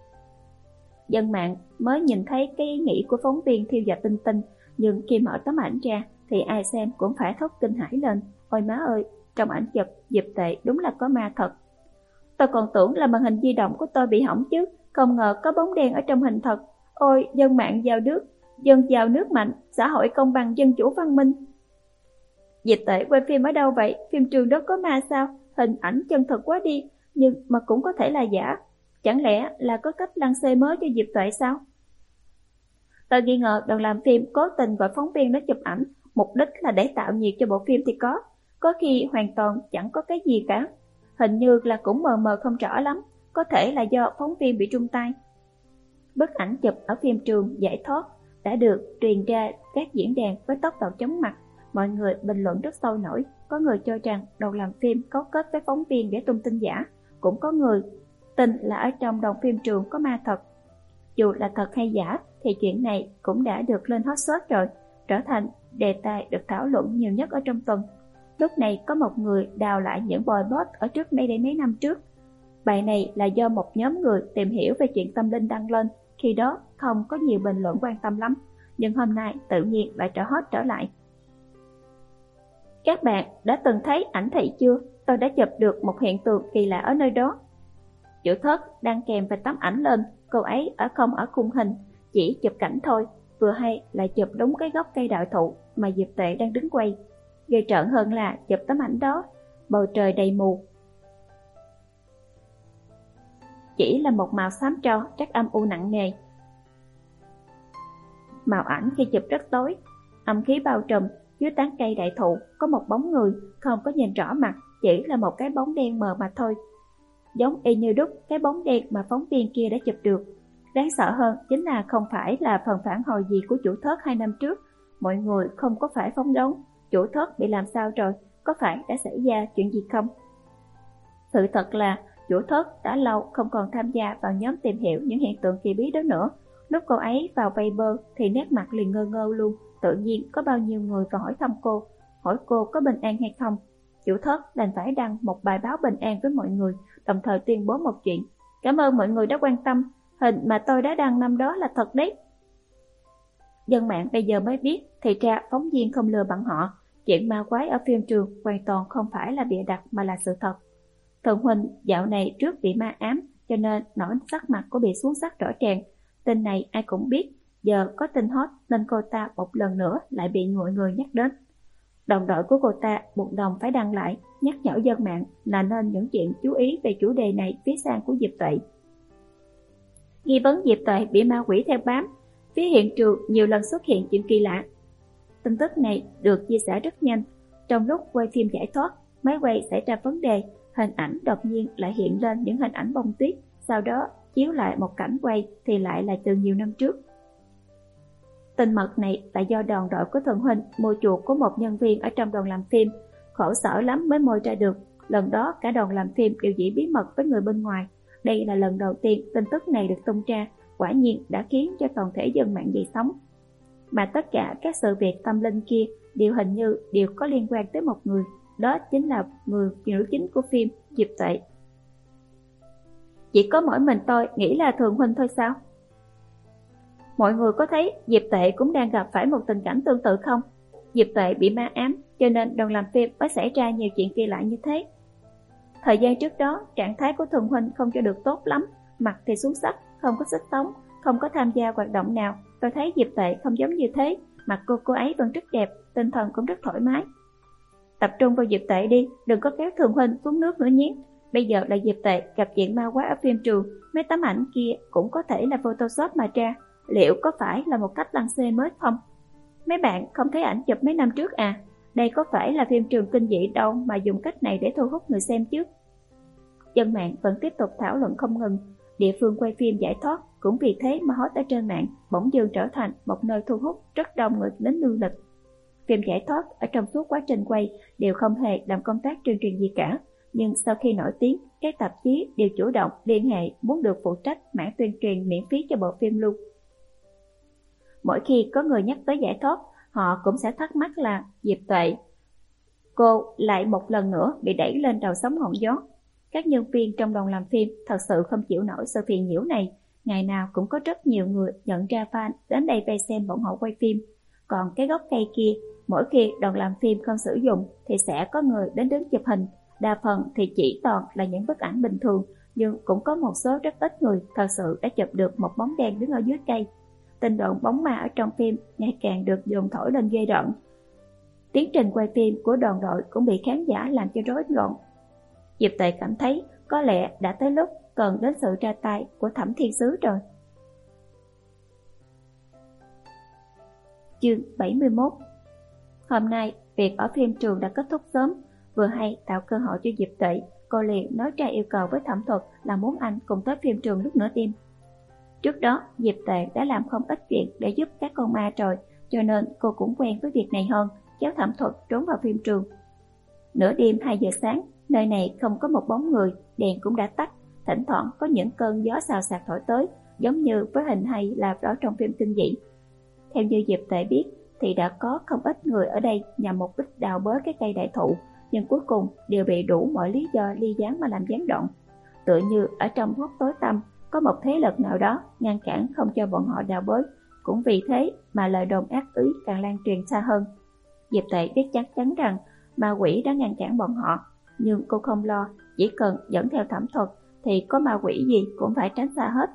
Dân mạng mới nhìn thấy cái ý nghĩ của phóng viên thiêu dệt tinh tinh, nhưng khi mở tấm ảnh ra thì ai xem cũng phải thốt kinh hãi lên. Ôi má ơi, trong ảnh chụp Diệp Tệ đúng là có ma thật. Tôi còn tưởng là màn hình di động của tôi bị hỏng chứ, không ngờ có bóng đen ở trong hình thật. Ôi, dân mạng giàu nước, dân giàu nước mạnh, xã hội công bằng, dân chủ văn minh. Diệp Tệ quay phim ở đâu vậy? Phim trường đó có ma sao? Hình ảnh chân thật quá đi, nhưng mà cũng có thể là giả. Chẳng lẽ là có cách lăng xê mới cho Diệp Tệ sao? Tôi nghi ngờ đoàn làm phim cố tình gọi phóng viên đến chụp ảnh, mục đích là để tạo nhiệt cho bộ phim thì có. Có khi hoàn toàn chẳng có cái gì cả. Hình như là cũng mờ mờ không rõ lắm, có thể là do phóng viên bị trung tay. Bức ảnh chụp ở phim trường giải thoát, đã được truyền ra các diễn đàn với tốc độ chóng mặt. Mọi người bình luận rất sôi nổi, có người cho rằng đoàn làm phim cấu kết với phóng viên để tung tin giả, cũng có người tin là ở trong đoàn phim trường có ma thật. Dù là thật hay giả thì chuyện này cũng đã được lên hot search rồi, trở thành đề tài được thảo luận nhiều nhất ở trong tuần. Lúc này có một người đào lại những bài post ở trước đây đây mấy năm trước. Bài này là do một nhóm người tìm hiểu về chuyện tâm linh đăng lên, khi đó không có nhiều bình luận quan tâm lắm, nhưng hôm nay tự nhiên lại trở hot trở lại. Các bạn đã từng thấy ảnh thị chưa? Tôi đã chụp được một hiện tượng kỳ lạ ở nơi đó. Chủ thớt đăng kèm về tấm ảnh lên, cô ấy ở không ở khung hình, chỉ chụp cảnh thôi, vừa hay lại chụp đúng cái gốc cây đại thụ mà Diệp Tuệ đang đứng quay. Ghê trợn hơn là chụp tấm ảnh đó, bầu trời đầy mù, chỉ là một màu xám tro, chắc âm u nặng nề. Màu ảnh khi chụp rất tối, âm khí bao trùm, dưới tán cây đại thụ có một bóng người, không có nhìn rõ mặt, chỉ là một cái bóng đen mờ mà thôi. Giống y như đúc cái bóng đen mà phóng viên kia đã chụp được. Đáng sợ hơn chính là không phải là phần phản hồi gì của chủ thớt hai năm trước. Mọi người không có phải phỏng đoán chủ thớt bị làm sao rồi, có phải đã xảy ra chuyện gì không. Sự thật là chủ thớt đã lâu không còn tham gia vào nhóm tìm hiểu những hiện tượng kỳ bí đó nữa. Lúc cô ấy vào Viber thì nét mặt liền ngơ ngơ luôn. Tự nhiên có bao nhiêu người vào hỏi thăm cô, hỏi cô có bình an hay không. Chủ thớt đành phải đăng một bài báo bình an với mọi người, đồng thời tuyên bố một chuyện: cảm ơn mọi người đã quan tâm, hình mà tôi đã đăng năm đó là thật đấy. Dân mạng bây giờ mới biết, thì ra phóng viên không lừa bằng họ. Chuyện ma quái ở phim trường hoàn toàn không phải là bịa đặt mà là sự thật. Thần Huynh dạo này trước bị ma ám, cho nên nổi sắc mặt của bị xuống sắc rõ ràng. Tin này ai cũng biết, giờ có tin hot nên cô ta một lần nữa lại bị mọi người nhắc đến. Đồng đội của cô ta buộc đồng phải đăng lại, nhắc nhở dân mạng là nên những chuyện chú ý về chủ đề này phía sau của Diệp Tuệ. Nghi vấn Diệp Tuệ bị ma quỷ theo bám, phía hiện trường nhiều lần xuất hiện chuyện kỳ lạ. Tin tức này được chia sẻ rất nhanh. Trong lúc quay phim giải thoát, máy quay xảy ra vấn đề, hình ảnh đột nhiên lại hiện lên những hình ảnh bông tuyết, sau đó chiếu lại một cảnh quay thì lại là từ nhiều năm trước. Tin mật này là do đoàn đội của Thần Huynh mua chuộc của một nhân viên ở trong đoàn làm phim, khổ sở lắm mới môi ra được. Lần đó cả đoàn làm phim đều giữ bí mật với người bên ngoài. Đây là lần đầu tiên tin tức này được tung ra, quả nhiên đã khiến cho toàn thể dân mạng dậy sóng. Mà tất cả các sự việc tâm linh kia đều hình như đều có liên quan tới một người, đó chính là người nữ chính của phim, Diệp Tuệ. Chỉ có mỗi mình tôi nghĩ là Thường Huynh thôi sao? Mọi người có thấy Diệp Tuệ cũng đang gặp phải một tình cảnh tương tự không? Diệp Tuệ bị ma ám, cho nên đoàn làm phim mới xảy ra nhiều chuyện kỳ lạ như thế. Thời gian trước đó, trạng thái của Thường Huynh không cho được tốt lắm, mặt thì xuống sắc, không có sức sống, không có tham gia hoạt động nào. Tôi thấy Diệp Tuệ không giống như thế, mặt cô cô ấy vẫn rất đẹp, tinh thần cũng rất thoải mái. Tập trung vào Diệp Tuệ đi, đừng có kéo Thường Huynh xuống nước nữa nhé. Bây giờ là Diệp Tuệ gặp chuyện ma quái ở phim trường, mấy tấm ảnh kia cũng có thể là Photoshop mà ra. Liệu có phải là một cách lăng xê mới không? Mấy bạn không thấy ảnh chụp mấy năm trước à? Đây có phải là phim trường kinh dị đâu mà dùng cách này để thu hút người xem chứ? Dân mạng vẫn tiếp tục thảo luận không ngừng. Địa phương quay phim giải thoát cũng vì thế mà hot ở trên mạng bỗng dưng trở thành một nơi thu hút rất đông người đến lưu lịch. Phim giải thoát ở trong suốt quá trình quay đều không hề làm công tác tuyên truyền gì cả. Nhưng sau khi nổi tiếng, các tạp chí đều chủ động liên hệ muốn được phụ trách mảng tuyên truyền miễn phí cho bộ phim luôn. Mỗi khi có người nhắc tới giải thoát, họ cũng sẽ thắc mắc là Diệp Tuệ, cô lại một lần nữa bị đẩy lên đầu sóng ngọn gió. Các nhân viên trong đoàn làm phim thật sự không chịu nổi sự phiền nhiễu này. Ngày nào cũng có rất nhiều người nhận ra fan đến đây vây xem bọn họ quay phim. Còn cái gốc cây kia, mỗi khi đoàn làm phim không sử dụng thì sẽ có người đến đứng chụp hình. Đa phần thì chỉ toàn là những bức ảnh bình thường, nhưng cũng có một số rất ít người thật sự đã chụp được một bóng đen đứng ở dưới cây. Tin đồn bóng ma ở trong phim ngày càng được dồn thổi lên ghê rợn. Tiến trình quay phim của đoàn đội cũng bị khán giả làm cho rối loạn. Diệp Tuệ cảm thấy có lẽ đã tới lúc cần đến sự ra tay của Thẩm Thiên Sứ rồi. Chương bảy mươi mốt. Hôm nay, việc ở phim trường đã kết thúc sớm, vừa hay tạo cơ hội cho Diệp Tuệ. Cô liền nói ra yêu cầu với Thẩm Thuật là muốn anh cùng tới phim trường lúc nửa đêm. Trước đó Diệp Tệ đã làm không ít chuyện để giúp các con ma rồi, cho nên cô cũng quen với việc này hơn, kéo Thẩm Thuật trốn vào phim trường. Nửa đêm hai giờ sáng, nơi này không có một bóng người, đèn cũng đã tắt, thỉnh thoảng có những cơn gió xào xạc thổi tới, giống như với hình hay là đó trong phim kinh dị. Theo như Diệp Tệ biết thì đã có không ít người ở đây nhằm mục đích đào bới cái cây đại thụ, nhưng cuối cùng đều bị đủ mọi lý do ly gián mà làm gián đoạn. Tựa như ở trong góc tối tăm có một thế lực nào đó ngăn cản không cho bọn họ đào bới, cũng vì thế mà lời đồn ác ý càng lan truyền xa hơn. Diệp Tệ biết chắc chắn rằng ma quỷ đã ngăn cản bọn họ, nhưng cô không lo, chỉ cần dẫn theo Thẩm Thuật thì có ma quỷ gì cũng phải tránh xa hết.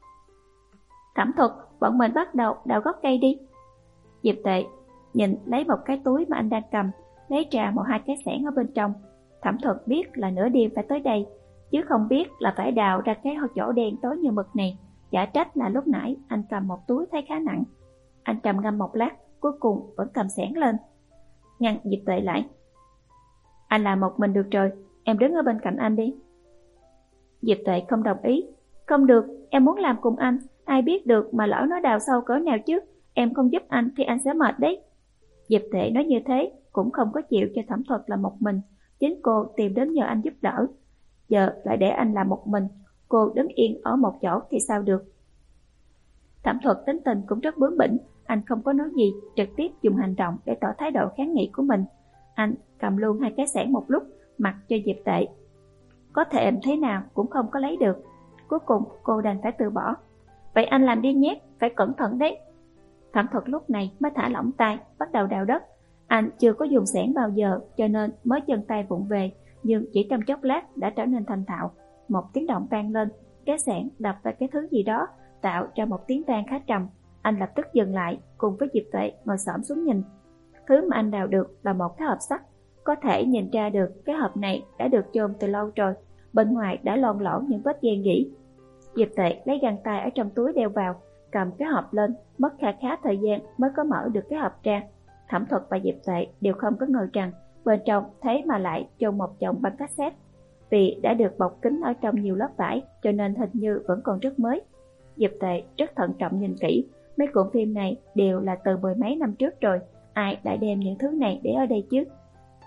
Thẩm Thuật, bọn mình bắt đầu đào gốc cây đi. Diệp Tệ nhìn lấy một cái túi mà anh đang cầm, lấy ra một hai cái xẻng ở bên trong. Thẩm Thuật biết là nửa đêm phải tới đây, chứ không biết là phải đào ra cái chỗ đen tối như mực này. Chả trách là lúc nãy anh cầm một túi thấy khá nặng. Anh trầm ngâm một lát, cuối cùng vẫn cầm xẻng lên, ngăn Diệp Tệ lại. Anh làm một mình được rồi, em đứng ở bên cạnh anh đi. Diệp Tệ không đồng ý. Không được, em muốn làm cùng anh, ai biết được mà lỡ nó đào sâu cỡ nào chứ, em không giúp anh thì anh sẽ mệt đấy. Diệp Tệ nói như thế cũng không có chịu cho Thẩm Thuật làm một mình, chính cô tìm đến nhờ anh giúp đỡ. Giờ lại để anh làm một mình, cô đứng yên ở một chỗ thì sao được. Thẩm Thuật tính tình cũng rất bướng bỉnh, anh không có nói gì, trực tiếp dùng hành động để tỏ thái độ kháng nghị của mình. Anh cầm luôn hai cái xẻng một lúc, mặc cho Diệp Tệ. Có thể em thế nào cũng không có lấy được. Cuối cùng cô đành phải từ bỏ. Vậy anh làm đi nhé, phải cẩn thận đấy. Thẩm Thuật lúc này mới thả lỏng tay, bắt đầu đào đất. Anh chưa có dùng xẻng bao giờ, cho nên mới chân tay vụng về, nhưng chỉ trong chốc lát đã trở nên thành thạo. Một tiếng động vang lên, cái xẻng đập vào cái thứ gì đó, tạo ra một tiếng vang khá trầm. Anh lập tức dừng lại, cùng với Diệp Tuệ ngồi xổm xuống nhìn. Thứ mà anh đào được là một cái hộp sắt. Có thể nhìn ra được cái hộp này đã được chôn từ lâu rồi, bên ngoài đã loang lổ những vết dây gỉ. Diệp Tuệ lấy găng tay ở trong túi đeo vào, cầm cái hộp lên, mất khá khá thời gian mới có mở được cái hộp ra. Thẩm Thuật và Diệp Tuệ đều không có ngờ rằng bên trong thế mà lại chôn một chồng băng cassette. Vì đã được bọc kín ở trong nhiều lớp vải, cho nên hình như vẫn còn rất mới. Diệp Tuệ rất thận trọng nhìn kỹ, mấy cuộn phim này đều là từ mười mấy năm trước rồi, ai lại đem những thứ này để ở đây chứ?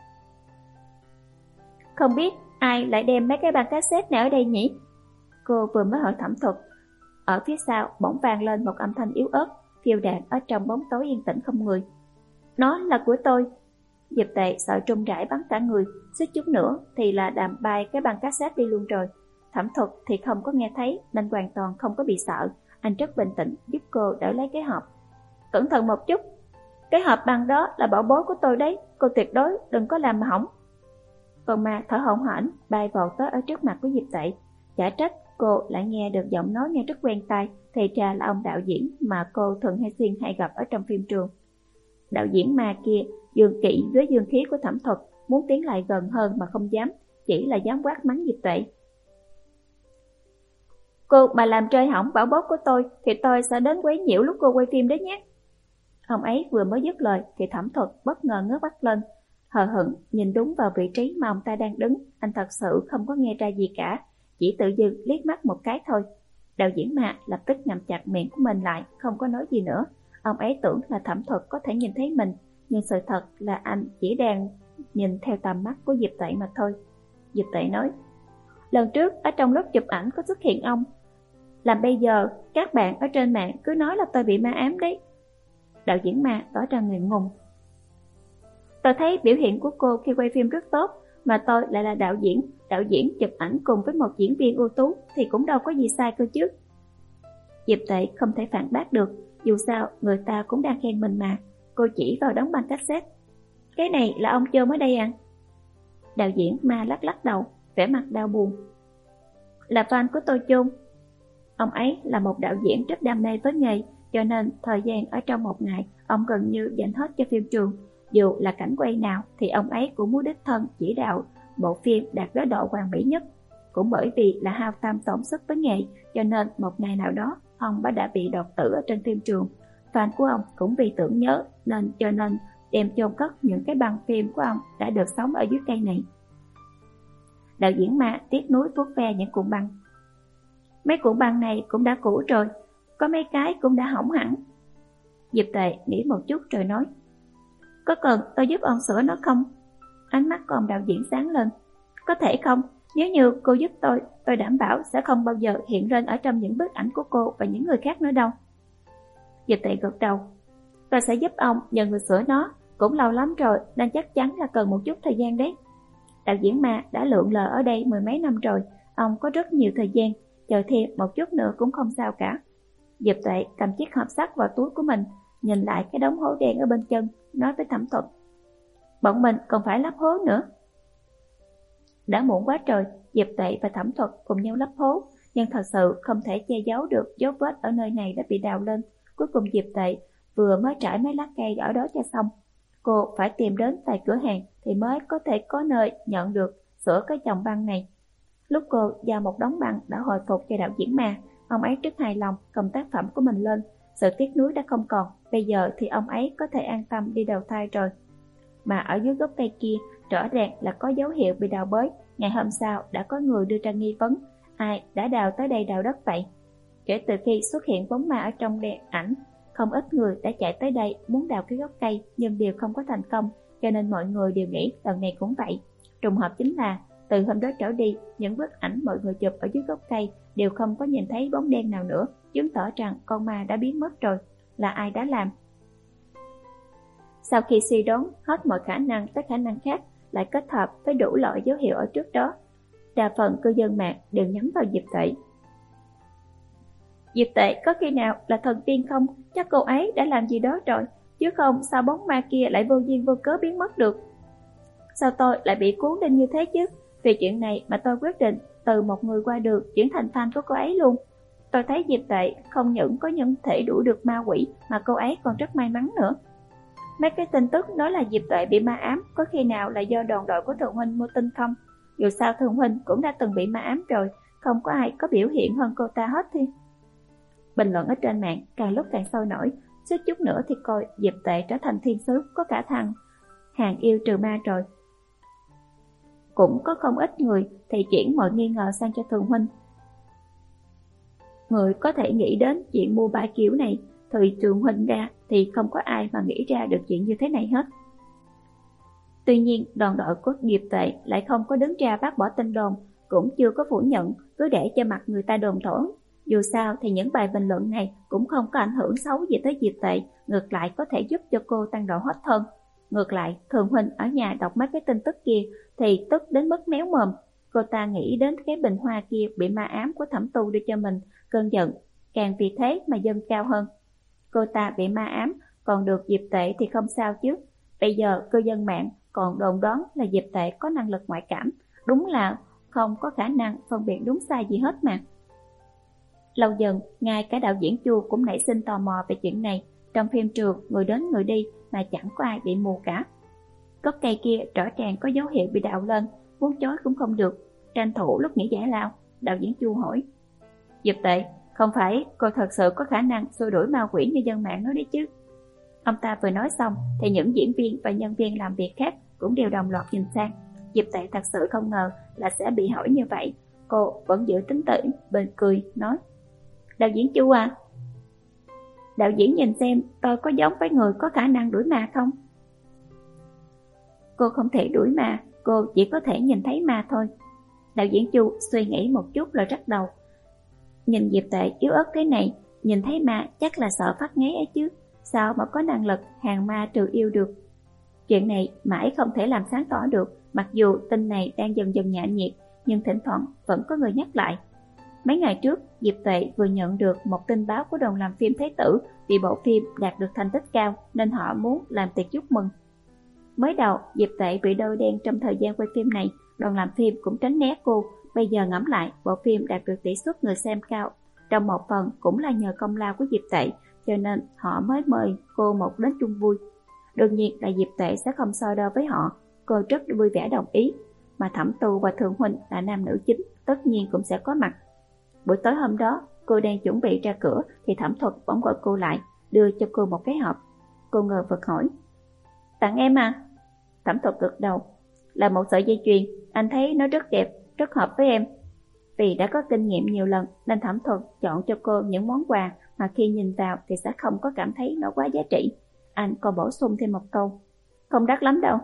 Không biết ai lại đem mấy cái băng cassette này ở đây nhỉ? Cô vừa mới hỏi Thẩm Thuật. Ở phía sau bỗng vang lên một âm thanh yếu ớt, phiêu đạn ở trong bóng tối yên tĩnh không người. Nó là của tôi. Diệp Tệ sợ trung rãi bắn cả người, suýt chút nữa thì là đàm bay cái băng cassette đi luôn rồi. Thẩm Thuật thì không có nghe thấy nên hoàn toàn không có bị sợ. Anh rất bình tĩnh giúp cô đỡ lấy cái hộp. Cẩn thận một chút, cái hộp băng đó là bảo bối của tôi đấy, cô tuyệt đối đừng có làm mà hỏng. Con ma thở hổn hển bay vào tới ở trước mặt của Diệp Tệ. Chả trách cô lại nghe được giọng nói nghe rất quen tai, thì ra là ông đạo diễn mà cô thường hay xuyên hay gặp ở trong phim trường. Đạo diễn ma kia dương kỵ với dương khí của Thẩm Thuật, muốn tiến lại gần hơn mà không dám, chỉ là dám quát mắng Diệp Tệ. Cô mà làm rơi hỏng bảo bối của tôi thì tôi sẽ đến quấy nhiễu lúc cô quay phim đấy nhé. Ông ấy vừa mới dứt lời thì Thẩm Thuật bất ngờ ngước mắt lên, hờ hững nhìn đúng vào vị trí mà ông ta đang đứng. Anh thật sự không có nghe ra gì cả, chỉ tự dưng liếc mắt một cái thôi. Đạo diễn ma lập tức ngậm chặt miệng của mình lại, không có nói gì nữa. Ông ấy tưởng là Thẩm Thuật có thể nhìn thấy mình, nhưng sự thật là anh chỉ đang nhìn theo tầm mắt của Diệp Tệ mà thôi. Diệp Tệ nói, lần trước ở trong lúc chụp ảnh có xuất hiện ông, làm bây giờ các bạn ở trên mạng cứ nói là tôi bị ma ám đấy. Đạo diễn ma tỏ ra ngượng ngùng. Tôi thấy biểu hiện của cô khi quay phim rất tốt, mà tôi lại là đạo diễn, đạo diễn chụp ảnh cùng với một diễn viên ưu tú thì cũng đâu có gì sai cơ chứ. Diệp Tệ không thể phản bác được, dù sao người ta cũng đang khen mình mà. Cô chỉ vào đống băng cassette. Cái này là ông chôn mới đây à? Đạo diễn ma lắc lắc đầu, vẻ mặt đau buồn. Là fan của tôi chôn. Ông ấy là một đạo diễn rất đam mê với nghề, cho nên thời gian ở trong một ngày ông gần như dành hết cho phim trường. Dù là cảnh quay nào thì ông ấy cũng muốn đích thân chỉ đạo bộ phim đạt tới độ hoàn mỹ nhất. Cũng bởi vì là hao tâm tổn sức với nghề, cho nên một ngày nào đó ông đã bị đột tử ở trên phim trường. Fan của ông cũng vì tưởng nhớ nên cho nên đem chôn cất những cái băng phim của ông đã được sống ở dưới cây này. Đạo diễn ma tiếc nuối vuốt ve những cuộn băng. Mấy cuộn băng này cũng đã cũ rồi, có mấy cái cũng đã hỏng hẳn. Diệp Tuệ nghĩ một chút rồi nói, có cần tôi giúp ông sửa nó không? Ánh mắt con đạo diễn sáng lên. Có thể không? Nếu như cô giúp tôi, tôi đảm bảo sẽ không bao giờ hiện lên ở trong những bức ảnh của cô và những người khác nữa đâu. Diệp Tuệ gật đầu. Tôi sẽ giúp ông nhờ người sửa nó, cũng lâu lắm rồi nên chắc chắn là cần một chút thời gian đấy. Đạo diễn Ma đã lượn lờ ở đây mười mấy năm rồi, ông có rất nhiều thời gian, chờ thêm một chút nữa cũng không sao cả. Diệp Tuệ cầm chiếc hộp sắt vào túi của mình, nhìn lại cái đống hố đen ở bên chân, nói với Thẩm Thuật, bọn mình còn phải lắp hố nữa. Đã muộn quá trời, Diệp Tuệ và Thẩm Thuật cùng nhau lắp hố, nhưng thật sự không thể che giấu được dấu vết ở nơi này đã bị đào lên. Cuối cùng Diệp Tuệ vừa mới trải mấy lá cây ở đó cho xong, cô phải tìm đến vài cửa hàng thì mới có thể có nơi nhận được sửa cái chồng băng này. Lúc cô giao một đống băng đã hồi phục cho đạo diễn Ma, ông ấy rất hài lòng cầm tác phẩm của mình lên. Sự tiếc nuối đã không còn, bây giờ thì ông ấy có thể an tâm đi đầu thai rồi. Mà ở dưới gốc cây kia rõ ràng là có dấu hiệu bị đào bới. Ngày hôm sau đã có người đưa ra nghi vấn, ai đã đào tới đây đào đất vậy? Kể từ khi xuất hiện bóng ma ở trong đèn ảnh, không ít người đã chạy tới đây muốn đào cái gốc cây nhưng đều không có thành công, cho nên mọi người đều nghĩ lần này cũng vậy. Trùng hợp chính là từ hôm đó trở đi, những bức ảnh mọi người chụp ở dưới gốc cây đều không có nhìn thấy bóng đen nào nữa, chứng tỏ rằng con ma đã biến mất rồi. Là ai đã làm? Sau khi suy đoán hết mọi khả năng tới khả năng khác, lại kết hợp với đủ loại dấu hiệu ở trước đó, đa phần cư dân mạng đều nhắm vào Diệp Tuệ. Diệp Tuệ có khi nào là thần tiên không? Chắc cô ấy đã làm gì đó rồi, chứ không sao bóng ma kia lại vô duyên vô cớ biến mất được. Sao tôi lại bị cuốn đến như thế chứ? Vì chuyện này mà tôi quyết định từ một người qua đường chuyển thành fan của cô ấy luôn. Tôi thấy Diệp Tuệ không những có những thể đuổi được ma quỷ mà cô ấy còn rất may mắn nữa. Mấy cái tin tức nói là Diệp Tuệ bị ma ám có khi nào là do đoàn đội của Thường Huynh mua tin không? Dù sao Thường Huynh cũng đã từng bị ma ám rồi, không có ai có biểu hiện hơn cô ta hết thì. Bình luận ở trên mạng càng lúc càng sôi nổi, suýt chút nữa thì coi Diệp Tuệ trở thành thiên sứ có cả thằng hàng yêu trừ ma rồi. Cũng có không ít người thì chuyển mọi nghi ngờ sang cho Thường Huynh. Người có thể nghĩ đến chuyện mua bãi kiểu này, thì Thường Huynh ra thì không có ai mà nghĩ ra được chuyện như thế này hết. Tuy nhiên đoàn đội của Diệp Tuệ lại không có đứng ra bác bỏ tin đồn, cũng chưa có phủ nhận, cứ để cho mặt người ta đồn thổi. Dù sao thì những bài bình luận này cũng không có ảnh hưởng xấu gì tới Diệp Tuệ, ngược lại có thể giúp cho cô tăng độ hot hơn. Ngược lại, Thường Huynh ở nhà đọc mấy cái tin tức kia thì tức đến mức méo mồm. Cô ta nghĩ đến cái bình hoa kia bị ma ám của Thẩm Tu đưa cho mình, cơn giận càng vì thế mà dâng cao hơn. Cô ta bị ma ám, còn được Diệp Tuệ thì không sao chứ. Bây giờ cư dân mạng còn đồn đoán là Diệp Tuệ có năng lực ngoại cảm, đúng là không có khả năng phân biệt đúng sai gì hết mà. Lâu dần, ngay cả đạo diễn Chu cũng nảy sinh tò mò về chuyện này. Trong phim trường, người đến người đi mà chẳng có ai bị mù cả. Gốc cây kia rõ ràng có dấu hiệu bị đào lên, muốn chối cũng không được. Tranh thủ lúc nghỉ giải lao, đạo diễn Chu hỏi, Diệp Tuệ, không phải cô thật sự có khả năng xua đuổi ma quỷ như dân mạng nói đấy chứ? Ông ta vừa nói xong thì những diễn viên và nhân viên làm việc khác cũng đều đồng loạt nhìn sang. Diệp Tuệ thật sự không ngờ là sẽ bị hỏi như vậy. Cô vẫn giữ tính tĩnh, bên cười, nói, đạo diễn Chu à, đạo diễn nhìn xem tôi có giống với người có khả năng đuổi ma không? Cô không thể đuổi ma, cô chỉ có thể nhìn thấy ma thôi. Đạo diễn Chu suy nghĩ một chút rồi lắc đầu. Nhìn Diệp Tuệ yếu ớt thế này, nhìn thấy ma chắc là sợ phát ngáy ấy chứ, sao mà có năng lực hàng ma trừ yêu được. Chuyện này mãi không thể làm sáng tỏ được, mặc dù tin này đang dần dần nhạt nhiệt, nhưng thỉnh thoảng vẫn có người nhắc lại. Mấy ngày trước, Diệp Tuệ vừa nhận được một tin báo của đoàn làm phim Thế Tử vì bộ phim đạt được thành tích cao nên họ muốn làm tiệc chúc mừng. Mới đầu, Diệp Tuệ bị đôi đen trong thời gian quay phim này, đoàn làm phim cũng tránh né cô. Bây giờ ngẫm lại, bộ phim đạt được tỷ suất người xem cao, trong một phần cũng là nhờ công lao của Diệp Tuệ, cho nên họ mới mời cô một đến chung vui. Đương nhiên là Diệp Tuệ sẽ không so đo với họ, cô rất vui vẻ đồng ý. Mà Thẩm Tu và Thường Huynh là nam nữ chính, tất nhiên cũng sẽ có mặt. Buổi tối hôm đó, cô đang chuẩn bị ra cửa thì Thẩm Thuật bỗng gọi cô lại, đưa cho cô một cái hộp. Cô ngờ vực hỏi, tặng em à? Thẩm Thuật gật đầu, là một sợi dây chuyền, anh thấy nó rất đẹp, rất hợp với em. Vì đã có kinh nghiệm nhiều lần nên Thẩm Thuật chọn cho cô những món quà mà khi nhìn vào thì sẽ không có cảm thấy nó quá giá trị. Anh còn bổ sung thêm một câu, không đắt lắm đâu.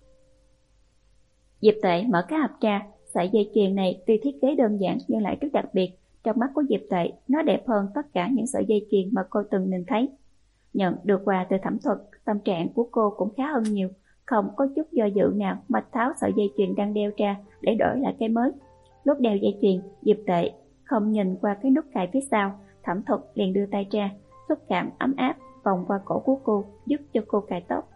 Diệp Tệ mở cái hộp ra, sợi dây chuyền này tuy thiết kế đơn giản nhưng lại rất đặc biệt. Trong mắt của Diệp Tệ, nó đẹp hơn tất cả những sợi dây chuyền mà cô từng nhìn thấy. Nhận được quà từ Thẩm Thuật, tâm trạng của cô cũng khá hơn nhiều, không có chút do dự nào mà tháo sợi dây chuyền đang đeo ra để đổi lại cái mới. Lúc đeo dây chuyền, Diệp Tệ không nhìn qua cái nút cài phía sau, Thẩm Thuật liền đưa tay ra, xúc cảm ấm áp vòng qua cổ của cô, giúp cho cô cài tóc.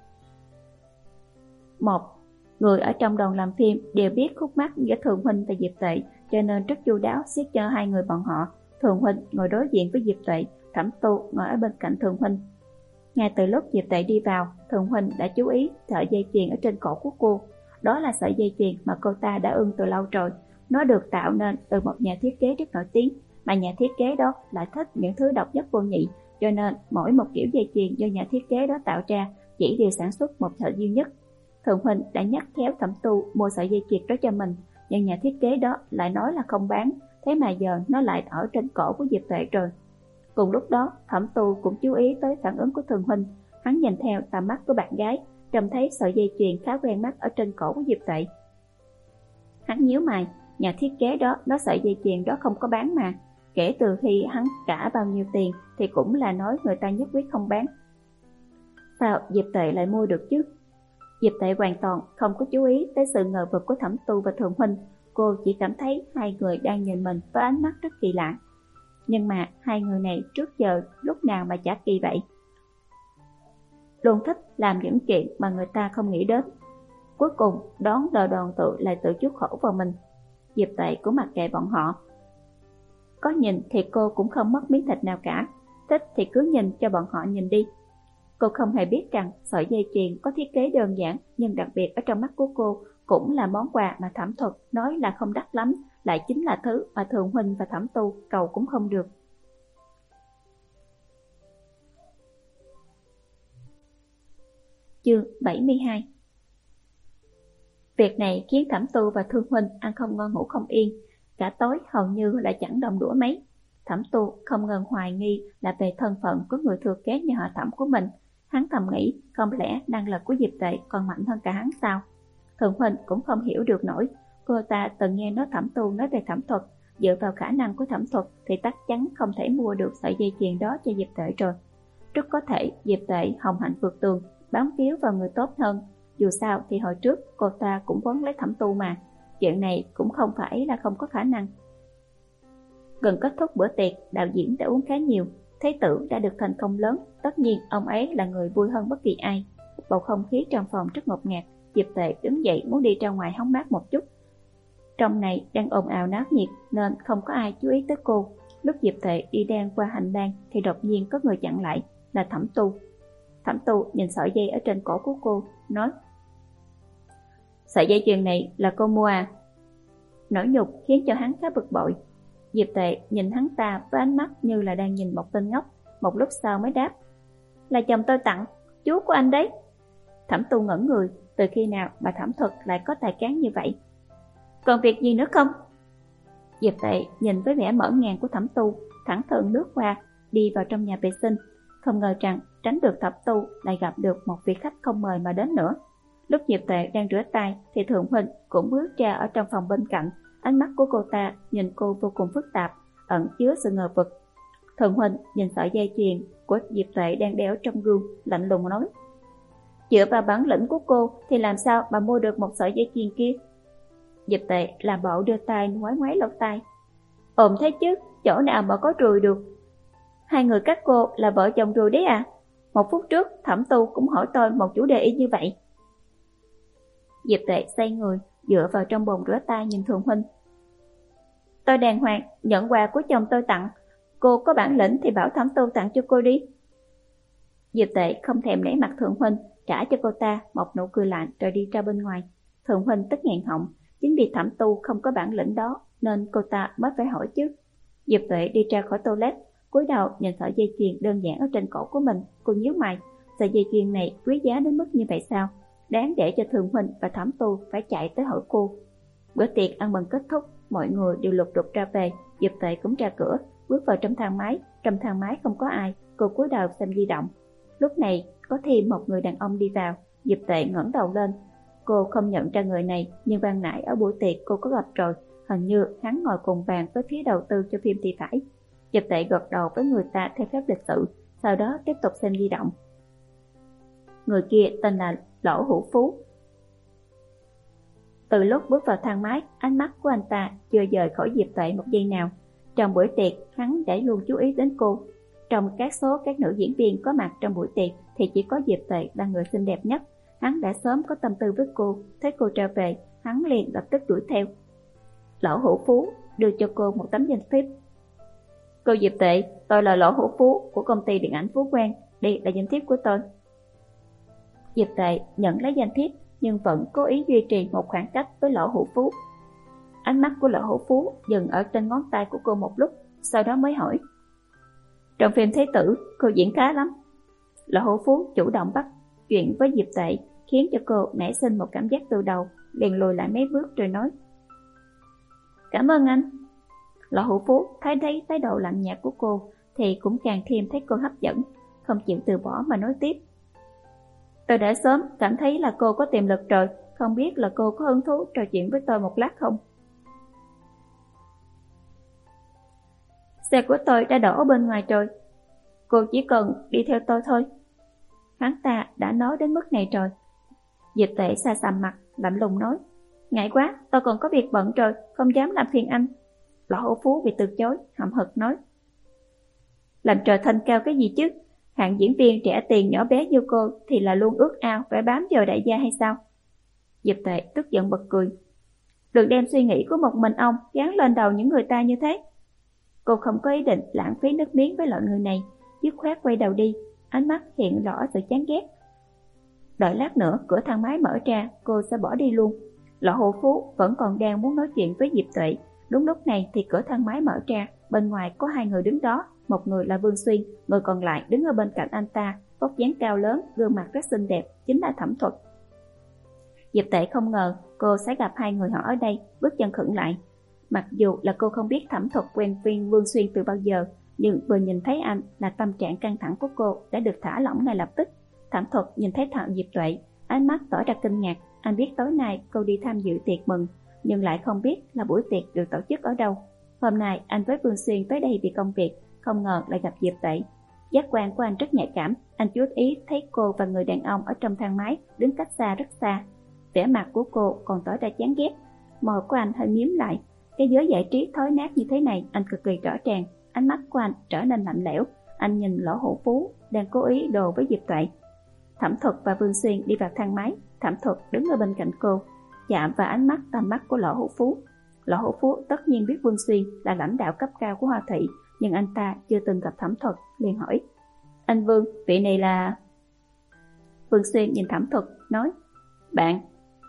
Một, người ở trong đoàn làm phim đều biết khúc mắc giữa Thường Huynh và Diệp Tệ, cho nên rất chu đáo siết cho hai người bọn họ. Thường Huynh ngồi đối diện với Diệp Tệ, Thẩm Tu ngồi ở bên cạnh Thường Huynh. Ngay từ lúc Diệp Tệ đi vào, Thường Huynh đã chú ý sợi dây chuyền ở trên cổ của cô. Đó là sợi dây chuyền mà cô ta đã ưng từ lâu rồi. Nó được tạo nên từ một nhà thiết kế rất nổi tiếng, mà nhà thiết kế đó lại thích những thứ độc nhất vô nhị, cho nên mỗi một kiểu dây chuyền do nhà thiết kế đó tạo ra chỉ đều sản xuất một sợi duy nhất. Thường Huynh đã nhắc khéo Thẩm Tu mua sợi dây chuyền đó cho mình, nhưng nhà thiết kế đó lại nói là không bán, thế mà giờ nó lại ở trên cổ của Diệp Tệ rồi. Cùng lúc đó, Thẩm Tu cũng chú ý tới phản ứng của Thường Huynh. Hắn nhìn theo tầm mắt của bạn gái, trông thấy sợi dây chuyền khá quen mắt ở trên cổ của Diệp Tệ. Hắn nhíu mày, nhà thiết kế đó nói sợi dây chuyền đó không có bán mà. Kể từ khi hắn trả bao nhiêu tiền thì cũng là nói người ta nhất quyết không bán. Sao Diệp Tệ lại mua được chứ? Diệp Tệ hoàn toàn không có chú ý tới sự ngờ vực của Thẩm Tu và Thường Huynh. Cô chỉ cảm thấy hai người đang nhìn mình với ánh mắt rất kỳ lạ. Nhưng mà hai người này trước giờ lúc nào mà chả kỳ vậy. Luôn thích làm những chuyện mà người ta không nghĩ đến. Cuối cùng đón đời đoàn tụ lại tự chuốc khổ vào mình. Diệp Tệ cũng mặc kệ bọn họ. Có nhìn thì cô cũng không mất miếng thịt nào cả. Thích thì cứ nhìn cho bọn họ nhìn đi. Cô không hề biết rằng sợi dây chuyền có thiết kế đơn giản nhưng đặc biệt ở trong mắt của cô cũng là món quà mà Thẩm Thuật nói là không đắt lắm, lại chính là thứ mà Thường Huynh và Thẩm Tu cầu cũng không được. Chương bảy mươi hai. Việc này khiến Thẩm Tu và Thường Huynh ăn không ngon ngủ không yên, cả tối hầu như là chẳng động đũa mấy. Thẩm Tu không ngừng hoài nghi là về thân phận của người thừa kế nhà họ Thẩm của mình. Hắn thầm nghĩ, không lẽ năng lực của Diệp Tệ còn mạnh hơn cả hắn sao? Thường Huynh cũng không hiểu được nổi. Cô ta từng nghe nói Thẩm Tu nói về Thẩm Thuật, dựa vào khả năng của Thẩm Thuật thì chắc chắn không thể mua được sợi dây chuyền đó cho Diệp Tệ rồi. Rất có thể Diệp Tệ hồng hạnh vượt tường, bám víu vào người tốt hơn. Dù sao thì hồi trước cô ta cũng quấn lấy Thẩm Tu mà. Chuyện này cũng không phải là không có khả năng. Gần kết thúc bữa tiệc, đạo diễn đã uống khá nhiều. Thế tử đã được thành công lớn, tất nhiên ông ấy là người vui hơn bất kỳ ai. Bầu không khí trong phòng rất ngột ngạt. Diệp Tệ đứng dậy muốn đi ra ngoài hóng mát một chút. Trong này đang ồn ào náo nhiệt nên không có ai chú ý tới cô. Lúc Diệp Tệ đi đang qua hành lang thì đột nhiên có người chặn lại, là Thẩm Tu. Thẩm Tu nhìn sợi dây ở trên cổ của cô, nói: Sợi dây chuyền này là cô mua à? Nỗi nhục khiến cho hắn khá bực bội. Diệp Tệ nhìn hắn ta với ánh mắt như là đang nhìn một tên ngốc. Một lúc sau mới đáp: Là chồng tôi tặng, chú của anh đấy. Thẩm Tu ngẩn người, từ khi nào mà Thẩm Thuật lại có tài cán như vậy? Còn việc gì nữa không? Diệp Tệ nhìn với vẻ mở ngàng của Thẩm Tu, thẳng thừng lướt qua, đi vào trong nhà vệ sinh. Không ngờ rằng tránh được Thẩm Tu lại gặp được một vị khách không mời mà đến nữa. Lúc Diệp Tệ đang rửa tay thì Thường Huynh cũng bước ra ở trong phòng bên cạnh. Ánh mắt của cô ta nhìn cô vô cùng phức tạp, ẩn chứa sự ngờ vực. Thường Huynh nhìn sợi dây chuyền của Diệp Tệ đang đeo trong gương, lạnh lùng nói: Dựa vào bản lĩnh của cô thì làm sao mà mua được một sợi dây chuyền kia? Diệp Tệ làm bộ đưa tay ngoái ngoái lỗ tai: Ồn thế chứ, chỗ nào mà có ruồi được? Hai người các cô là vợ chồng ruồi đấy à? Một phút trước Thẩm Tu cũng hỏi tôi một chủ đề y như vậy. Diệp Tệ xoay người, dựa vào trong bồn rửa tay nhìn Thường Huynh: Tôi đàng hoàng nhận quà của chồng tôi tặng, cô có bản lĩnh thì bảo Thẩm Tu tặng cho cô đi. Diệp Tệ không thèm nể mặt Thường Huynh, trả cho cô ta một nụ cười lạnh rồi đi ra bên ngoài. Thường Huynh tức nghẹn họng, chính vì Thẩm Tu không có bản lĩnh đó nên cô ta mới phải hỏi chứ. Diệp Tệ đi ra khỏi toilet, cúi đầu nhìn sợi dây chuyền đơn giản ở trên cổ của mình. Cô nhíu mày, sợi dây chuyền này quý giá đến mức như vậy sao? Đáng để cho Thường Huynh và Thẩm Tu phải chạy tới hỏi cô. Bữa tiệc ăn mừng kết thúc, mọi người đều lục đục ra về. Diệp Tệ cũng ra cửa, bước vào trong thang máy. Trong thang máy không có ai, cô cúi đầu xem di động. Lúc này có thêm một người đàn ông đi vào. Diệp Tệ ngẩng đầu lên. Cô không nhận ra người này, nhưng ban nãy ở buổi tiệc cô có gặp rồi. Hình như hắn ngồi cùng bàn với phía đầu tư cho phim thì phải. Diệp Tệ gật đầu với người ta theo phép lịch sự, sau đó tiếp tục xem di động. Người kia tên là Lỗ Hữu Phú. Từ lúc bước vào thang máy, ánh mắt của anh ta chưa rời khỏi Diệp Tệ một giây nào. Trong buổi tiệc, hắn đã luôn chú ý đến cô. Trong các số các nữ diễn viên có mặt trong buổi tiệc thì chỉ có Diệp Tệ là người xinh đẹp nhất. Hắn đã sớm có tâm tư với cô, thấy cô trở về, hắn liền lập tức đuổi theo. Lỗ Hữu Phú đưa cho cô một tấm danh thiếp. Cô Diệp Tệ, tôi là Lỗ Hữu Phú của công ty điện ảnh Phú Quang, đây là danh thiếp của tôi. Diệp Tệ nhận lấy danh thiếp nhưng vẫn cố ý duy trì một khoảng cách với Lỗ Hữu Phú. Ánh mắt của Lỗ Hữu Phú dừng ở trên ngón tay của cô một lúc, sau đó mới hỏi. Trong phim Thế Tử, cô diễn khá lắm. Lỗ Hữu Phú chủ động bắt chuyện với Diệp Tệ, khiến cho cô nảy sinh một cảm giác từ đầu, liền lùi lại mấy bước rồi nói. Cảm ơn anh. Lỗ Hữu Phú thấy thấy thái độ lạnh nhạt của cô thì cũng càng thêm thấy cô hấp dẫn, không chịu từ bỏ mà nói tiếp. Tôi đã sớm cảm thấy là cô có tiềm lực rồi, không biết là cô có hứng thú trò chuyện với tôi một lát không? Xe của tôi đã đổ ở bên ngoài rồi, cô chỉ cần đi theo tôi thôi. Hắn ta đã nói đến mức này rồi. Diệp Tệ xa xăm mặt, lạnh lùng nói. Ngại quá, tôi còn có việc bận rồi, không dám làm phiền anh. Lỗ Hữu Phú bị từ chối, hậm hực nói. Làm trò thanh cao cái gì chứ? Hạng diễn viên trẻ tiền nhỏ bé như cô thì là luôn ước ao phải bám vào đại gia hay sao? Diệp Tệ tức giận bật cười. Đừng đem suy nghĩ của một mình ông gán lên đầu những người ta như thế. Cô không có ý định lãng phí nước miếng với loại người này, dứt khoát quay đầu đi, ánh mắt hiện rõ sự chán ghét. Đợi lát nữa cửa thang máy mở ra, cô sẽ bỏ đi luôn. Lỗ Hữu Phú vẫn còn đang muốn nói chuyện với Diệp Tuệ. Đúng lúc này thì cửa thang máy mở ra, bên ngoài có hai người đứng đó, một người là Vương Xuyên, người còn lại đứng ở bên cạnh anh ta, vóc dáng cao lớn, gương mặt rất xinh đẹp, chính là Thẩm Thuật. Diệp Tệ không ngờ cô sẽ gặp hai người họ ở đây, bước chân khựng lại. Mặc dù là cô không biết Thẩm Thuật quen viên Vương Xuyên từ bao giờ, nhưng vừa nhìn thấy anh là tâm trạng căng thẳng của cô đã được thả lỏng ngay lập tức. Thẩm Thuật nhìn thấy Thẩm Diệp Tuệ, ánh mắt tỏ ra kinh ngạc. Anh biết tối nay cô đi tham dự tiệc mừng, nhưng lại không biết là buổi tiệc được tổ chức ở đâu. Hôm nay anh với Vương Xuyên tới đây vì công việc, không ngờ lại gặp Diệp Tệ. Giác quan của anh rất nhạy cảm, anh chú ý thấy cô và người đàn ông ở trong thang máy đứng cách xa rất xa. Vẻ mặt của cô còn tỏ ra chán ghét, môi của anh hơi miếm lại. Cái giới giải trí thối nát như thế này anh cực kỳ rõ ràng. Ánh mắt của anh trở nên lạnh lẽo. Anh nhìn Lỗ Hữu Phú đang cố ý đồ với Diệp Tuệ. Thẩm Thuật và Vương Xuyên đi vào thang máy. Thẩm Thuật đứng ở bên cạnh cô, chạm vào ánh mắt tầm mắt của Lỗ Hữu Phú. Lỗ Hữu Phú tất nhiên biết Vương Xuyên là lãnh đạo cấp cao của Hoa Thị, nhưng anh ta chưa từng gặp Thẩm Thuật, liền hỏi. Anh Vương, vị này là... Vương Xuyên nhìn Thẩm Thuật, nói. Bạn.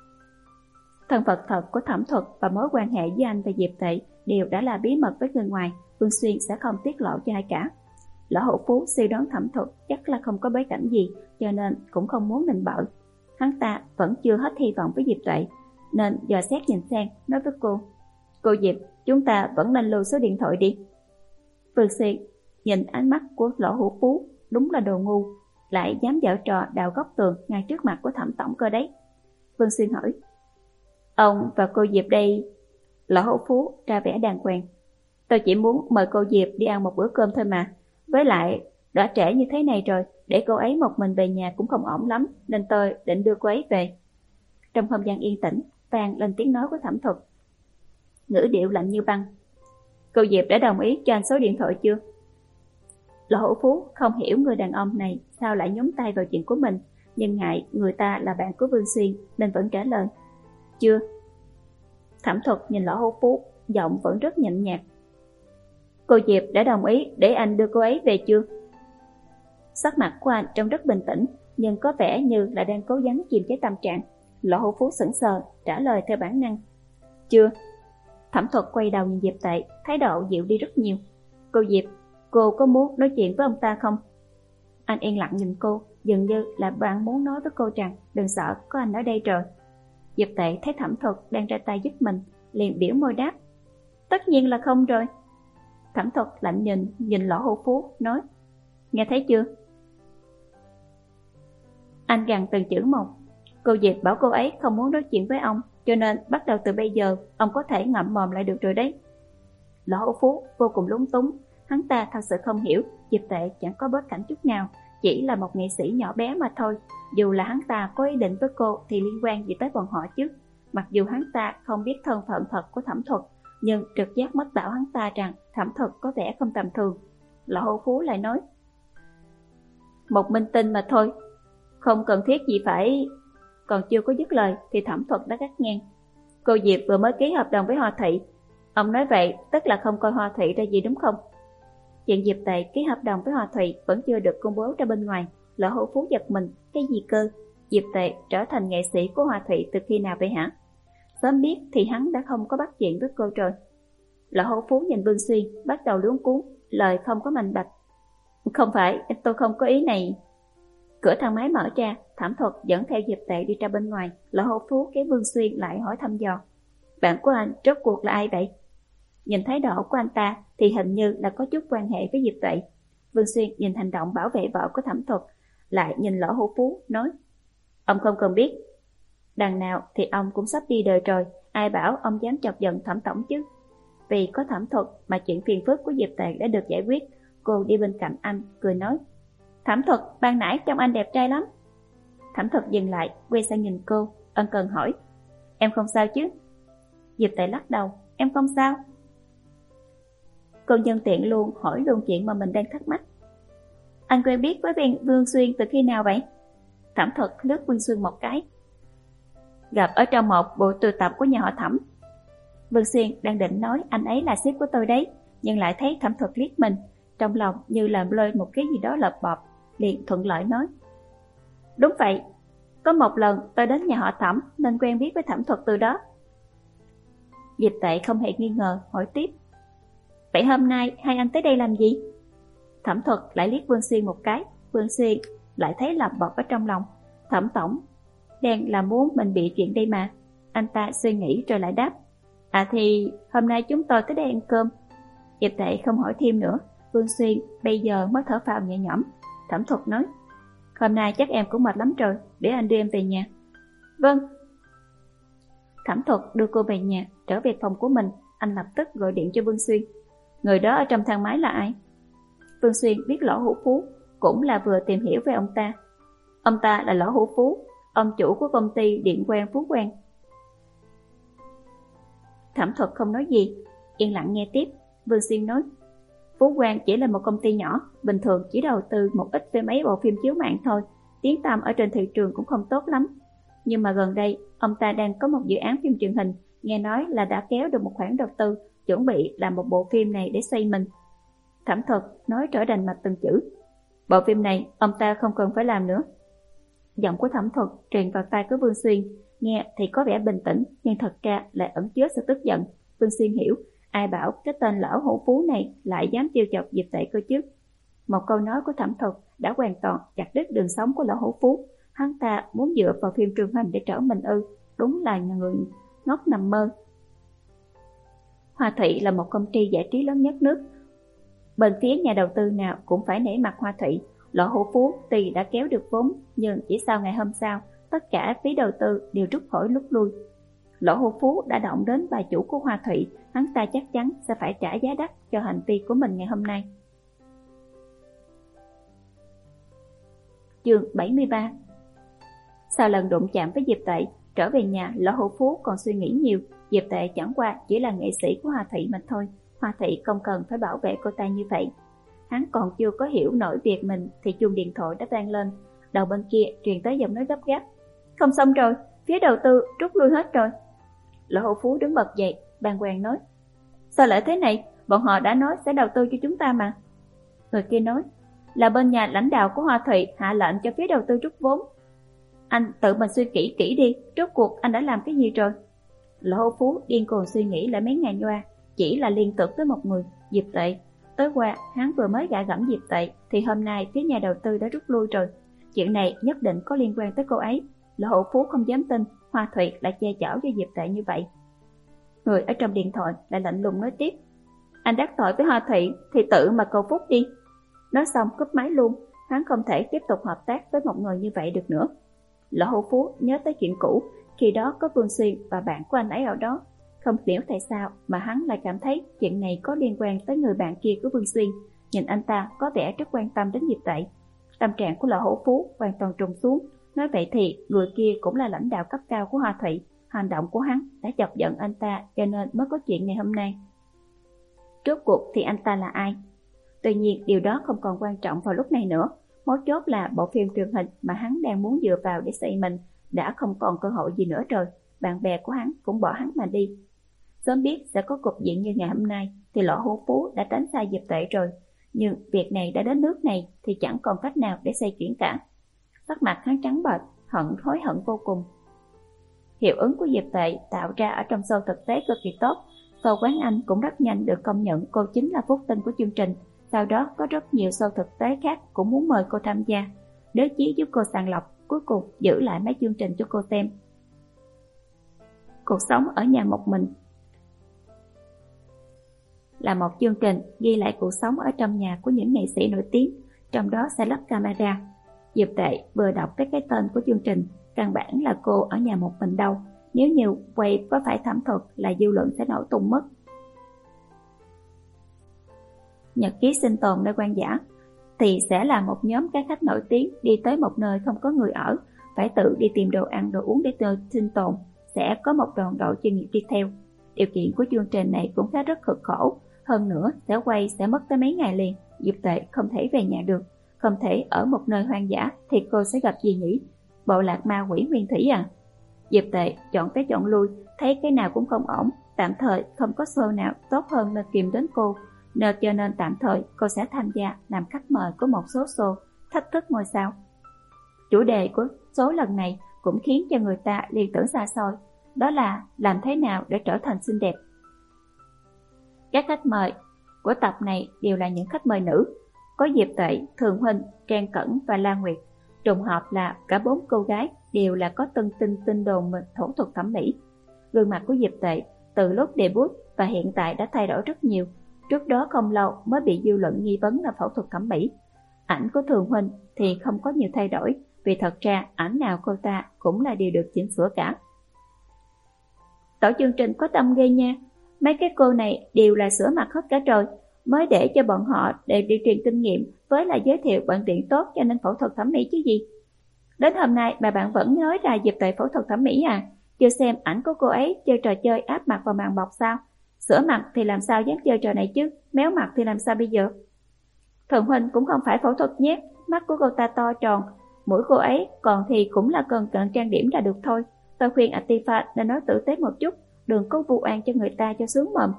Thân phận thật của Thẩm Thuật và mối quan hệ với anh và Diệp Tệ đều đã là bí mật với người ngoài, Vương Xuyên sẽ không tiết lộ cho ai cả. Lỗ Hữu Phú suy đoán Thẩm Thuật chắc là không có bối cảnh gì, cho nên cũng không muốn nịnh bợ. Hắn ta vẫn chưa hết hy vọng với Diệp Tuệ, nên dò xét nhìn sang, nói với cô. Cô Diệp, chúng ta vẫn nên lưu số điện thoại đi. Vương Xuyên nhìn ánh mắt của Lỗ Hữu Phú, đúng là đồ ngu, lại dám giở trò đào góc tường ngay trước mặt của Thẩm tổng cơ đấy. Vương Xuyên hỏi. Ông và cô Diệp đây... Lỗ Hữu Phú ra vẻ đàng hoàng. Tôi chỉ muốn mời cô Diệp đi ăn một bữa cơm thôi mà. Với lại, đã trễ như thế này rồi, để cô ấy một mình về nhà cũng không ổn lắm, nên tôi định đưa cô ấy về. Trong không gian yên tĩnh, vang lên tiếng nói của Thẩm Thuật. Ngữ điệu lạnh như băng. Cô Diệp đã đồng ý cho anh số điện thoại chưa? Lỗ Hữu Phú không hiểu người đàn ông này sao lại nhúng tay vào chuyện của mình, nhưng ngại người ta là bạn của Vương Xuyên nên vẫn trả lời. Chưa. Thẩm Thuật nhìn Lỗ Hữu Phú, giọng vẫn rất nhợt nhạt. Cô Diệp đã đồng ý để anh đưa cô ấy về chưa? Sắc mặt của anh trông rất bình tĩnh, nhưng có vẻ như là đang cố gắng kiềm chế tâm trạng. Lỗ Hữu Phú sững sờ, trả lời theo bản năng. Chưa. Thẩm Thuật quay đầu nhìn Diệp Tệ, thái độ dịu đi rất nhiều. Cô Diệp, cô có muốn nói chuyện với ông ta không? Anh yên lặng nhìn cô, dường như là bạn muốn nói với cô rằng đừng sợ, có anh ở đây rồi. Diệp Tệ thấy Thẩm Thuật đang ra tay giúp mình, liền biểu môi đáp. Tất nhiên là không rồi. Thẩm Thuật lạnh nhìn nhìn Lỗ Hữu Phú nói, nghe thấy chưa? Anh gằn từng chữ một. Cô Diệp bảo cô ấy không muốn nói chuyện với ông, cho nên bắt đầu từ bây giờ ông có thể ngậm mồm lại được rồi đấy. Lỗ Hữu Phú vô cùng lúng túng, hắn ta thật sự không hiểu Diệp Tệ chẳng có bối cảnh chút nào, chỉ là một nghệ sĩ nhỏ bé mà thôi. Dù là hắn ta có ý định với cô thì liên quan gì tới bọn họ chứ? Mặc dù hắn ta không biết thân phận thật của Thẩm Thuật, nhưng trực giác mách bảo hắn ta rằng Thẩm Thuật có vẻ không tầm thường. Lỗ Hữu Phú lại nói, một minh tinh mà thôi, không cần thiết gì phải... Còn chưa có dứt lời thì Thẩm Thuật đã cắt ngang. Cô Diệp vừa mới ký hợp đồng với Hoa Thị. Ông nói vậy tức là không coi Hoa Thị ra gì đúng không? Chuyện Diệp Tệ ký hợp đồng với Hoa Thị vẫn chưa được công bố ra bên ngoài. Lỗ Hữu Phú giật mình, cái gì cơ? Diệp Tệ trở thành nghệ sĩ của Hoa Thị từ khi nào vậy hả? Sớm biết thì hắn đã không có bắt chuyện với cô rồi. Lỗ Hữu Phú nhìn Vương Xuyên, bắt đầu luống cuống, lời không có minh bạch. Không phải, tôi không có ý này. Cửa thang máy mở ra, Thẩm Thuật dẫn theo Diệp Tệ đi ra bên ngoài. Lỗ Hữu Phú kéo Vương Xuyên lại hỏi thăm dò, bạn của anh rốt cuộc là ai vậy? Nhìn thái độ của anh ta thì hình như là có chút quan hệ với Diệp Tệ. Vương Xuyên nhìn hành động bảo vệ vợ của Thẩm Thuật, lại nhìn Lỗ Hữu Phú nói, ông không cần biết. Đằng nào thì ông cũng sắp đi đời rồi, ai bảo ông dám chọc giận Thẩm tổng chứ? Vì có Thẩm Thuật mà chuyện phiền phức của Diệp Tệ đã được giải quyết. Cô đi bên cạnh anh cười nói, Thẩm Thuật, ban nãy trông anh đẹp trai lắm. Thẩm Thuật dừng lại, quay sang nhìn cô, ân cần hỏi, em không sao chứ? Diệp Tệ lắc đầu, em không sao. Cô nhân tiện luôn hỏi luôn chuyện mà mình đang thắc mắc. Anh quen biết với Vương Xuyên từ khi nào vậy? Thẩm Thuật lướt Vương Xuyên một cái. Gặp ở trong một buổi tụ tập của nhà họ Thẩm. Vương Xuyên đang định nói anh ấy là sếp của tôi đấy, nhưng lại thấy Thẩm Thuật liếc mình, trong lòng như làm lơi một cái gì đó lợp bọp, liền thuận lợi nói, đúng vậy, có một lần tôi đến nhà họ Thẩm nên quen biết với Thẩm Thuật từ đó. Diệp Tệ không hề nghi ngờ, hỏi tiếp, vậy hôm nay hai anh tới đây làm gì? Thẩm Thuật lại liếc Vương Xuyên một cái. Vương Xuyên lại thấy lợp bọp ở trong lòng, Thẩm tổng đang là muốn mình bị chuyện đây mà. Anh ta suy nghĩ rồi lại đáp, à thì hôm nay chúng tôi tới đây ăn cơm. Diệp Tệ không hỏi thêm nữa. Vương Xuyên bây giờ mới thở phào nhẹ nhõm. Thẩm Thuật nói, hôm nay chắc em cũng mệt lắm rồi, để anh đưa em về nhà. Vâng. Thẩm Thuật đưa cô về nhà. Trở về phòng của mình, anh lập tức gọi điện cho Vương Xuyên. Người đó ở trong thang máy là ai? Vương Xuyên biết Lỗ Hữu Phú, cũng là vừa tìm hiểu về ông ta. Ông ta là Lỗ Hữu Phú, ông chủ của công ty Điện Quang Phú Quang. Thẩm Thuật không nói gì, yên lặng nghe tiếp. Vương Xuyên nói, Phú Quang chỉ là một công ty nhỏ, bình thường chỉ đầu tư một ít về mấy bộ phim chiếu mạng thôi, tiếng tăm ở trên thị trường cũng không tốt lắm. Nhưng mà gần đây, ông ta đang có một dự án phim truyền hình, nghe nói là đã kéo được một khoản đầu tư, chuẩn bị làm một bộ phim này để xoay mình. Thẩm Thuật nói trở đành mạch từng chữ. Bộ phim này ông ta không cần phải làm nữa. Giọng của Thẩm Thuật truyền vào tai của Vương Xuyên, nghe thì có vẻ bình tĩnh, nhưng thật ra lại ẩn chứa sự tức giận. Vương Xuyên hiểu, ai bảo cái tên Lỗ Hữu Phú này lại dám trêu chọc Diệp Tệ cơ chứ. Một câu nói của Thẩm Thuật đã hoàn toàn chặt đứt đường sống của Lỗ Hữu Phú. Hắn ta muốn dựa vào phim truyền hình để trở mình ư? Đúng là người ngốc nằm mơ. Hoa Thị là một công ty giải trí lớn nhất nước. Bên phía nhà đầu tư nào cũng phải nể mặt Hoa Thị. Lỗ Hữu Phú tuy đã kéo được vốn, nhưng chỉ sau ngày hôm sau, tất cả phí đầu tư đều rút khỏi lúc lui. Lỗ Hữu Phú đã động đến bà chủ của Hoa Thị, hắn ta chắc chắn sẽ phải trả giá đắt cho hành vi của mình ngày hôm nay. Chương bảy mươi ba. Sau lần đụng chạm với Diệp Tệ, trở về nhà, Lỗ Hữu Phú còn suy nghĩ nhiều. Diệp Tệ chẳng qua chỉ là nghệ sĩ của Hoa Thị mà thôi, Hoa Thị không cần phải bảo vệ cô ta như vậy. Hắn còn chưa có hiểu nổi việc mình thì chuông điện thoại đã vang lên. Đầu bên kia truyền tới giọng nói gấp gáp, không xong rồi, phía đầu tư rút lui hết rồi. Lỗ Hữu Phú đứng bật dậy, bàng hoàng nói, sao lại thế này, bọn họ đã nói sẽ đầu tư cho chúng ta mà. Người kia nói, là bên nhà lãnh đạo của Hoa Thị hạ lệnh cho phía đầu tư rút vốn. Anh tự mình suy kỹ kỹ đi, rốt cuộc anh đã làm cái gì rồi? Lỗ Hữu Phú điên cuồng suy nghĩ lại mấy ngày qua, chỉ là liên tưởng tới một người, Diệp Tệ. Tối qua hắn vừa mới gạ gẫm Diệp Tệ, thì hôm nay phía nhà đầu tư đã rút lui rồi. Chuyện này nhất định có liên quan tới cô ấy. Lỗ Hữu Phú không dám tin Hoa Thị lại che chở cho Diệp Tệ như vậy. Người ở trong điện thoại lại lạnh lùng nói tiếp, Anh đắc tội với Hoa Thụy thì tự mà cầu phúc đi. Nói xong cúp máy luôn, hắn không thể tiếp tục hợp tác với một người như vậy được nữa. Lỗ Hữu Phú nhớ tới chuyện cũ, khi đó có Vương Xuyên và bạn của anh ấy ở đó. Không hiểu tại sao mà hắn lại cảm thấy chuyện này có liên quan tới người bạn kia của Vương Xuyên. Nhìn anh ta có vẻ rất quan tâm đến Diệp Tệ. Tâm trạng của Lỗ Hữu Phú hoàn toàn trùng xuống. Nói vậy thì người kia cũng là lãnh đạo cấp cao của Hoa Thụy. Hành động của hắn đã chọc giận anh ta, cho nên mới có chuyện ngày hôm nay. Rốt cuộc thì anh ta là ai? Tuy nhiên điều đó không còn quan trọng vào lúc này nữa. Mấu chốt là bộ phim truyền hình mà hắn đang muốn dựa vào để xây mình đã không còn cơ hội gì nữa rồi. Bạn bè của hắn cũng bỏ hắn mà đi. Sớm biết sẽ có cục diện như ngày hôm nay thì Lỗ Hữu Phú đã tránh xa Diệp Tệ rồi. Nhưng việc này đã đến nước này thì chẳng còn cách nào để xoay chuyển cả. Sắc mặt hắn trắng bệch, hận hối hận vô cùng. Hiệu ứng của Diệp Tệ tạo ra ở trong show thực tế cực kỳ tốt. Show Quán Anh cũng rất nhanh được công nhận cô chính là phúc tinh của chương trình. Sau đó có rất nhiều show thực tế khác cũng muốn mời cô tham gia. Đế chí giúp cô sàng lọc, cuối cùng giữ lại mấy chương trình cho cô xem. Cuộc sống ở nhà một mình là một chương trình ghi lại cuộc sống ở trong nhà của những nghệ sĩ nổi tiếng, trong đó sẽ lắp camera. Diệp Tệ vừa đọc tới cái tên của chương trình, căn bản là cô ở nhà một mình đâu. Nếu như quay có phải thẩm thuật là dư luận sẽ nổ tung mất. Nhật ký sinh tồn nơi quan giả thì sẽ là một nhóm các khách nổi tiếng đi tới một nơi không có người ở, phải tự đi tìm đồ ăn đồ uống để tự sinh tồn. Sẽ có một đoàn đội chuyên nghiệp đi theo. Điều kiện của chương trình này cũng khá rất cực khổ. Hơn nữa sẽ quay sẽ mất tới mấy ngày liền. Diệp Tệ không thể về nhà được, không thể ở một nơi hoang dã thì cô sẽ gặp gì nhỉ? Bộ lạc ma quỷ nguyên thủy à? Diệp Tệ chọn tới chọn lui, thấy cái nào cũng không ổn. Tạm thời không có show nào tốt hơn nên kìm đến cô. Nên cho nên tạm thời cô sẽ tham gia làm khách mời của một số show thách thức ngôi sao. Chủ đề của số lần này cũng khiến cho người ta liên tưởng xa xôi. Đó là làm thế nào để trở thành xinh đẹp. Các khách mời của tập này đều là những khách mời nữ. Có Diệp Tệ, Thường Huynh, Trang Cẩn và La Nguyệt. Trùng hợp là cả bốn cô gái đều là có tân tinh tinh đồn phẫu thuật thẩm mỹ. Gương mặt của Diệp Tệ từ lúc debut và hiện tại đã thay đổi rất nhiều. Trước đó không lâu mới bị dư luận nghi vấn là phẫu thuật thẩm mỹ. Ảnh của Thường Huynh thì không có nhiều thay đổi, vì thật ra ảnh nào cô ta cũng là đều được chỉnh sửa cả. Tổ chương trình có tâm ghê nha. Mấy cái cô này đều là sửa mặt hết cả rồi, mới để cho bọn họ để đi truyền kinh nghiệm với là giới thiệu bạn tiện tốt cho nên phẫu thuật thẩm mỹ chứ gì. Đến hôm nay mà bạn vẫn nói ra Diệp Tệ phẫu thuật thẩm mỹ à? Chưa xem ảnh của cô ấy chơi trò chơi áp mặt vào màn bọc sao? Sửa mặt thì làm sao dám chơi trò này chứ, méo mặt thì làm sao bây giờ? Thường Huynh cũng không phải phẫu thuật nhé, mắt của cô ta to tròn, mũi cô ấy còn thì cũng là cần cận trang điểm là được thôi. Tôi khuyên Atifa nên nói tử tế một chút, đừng có vu oan cho người ta cho sướng mồm.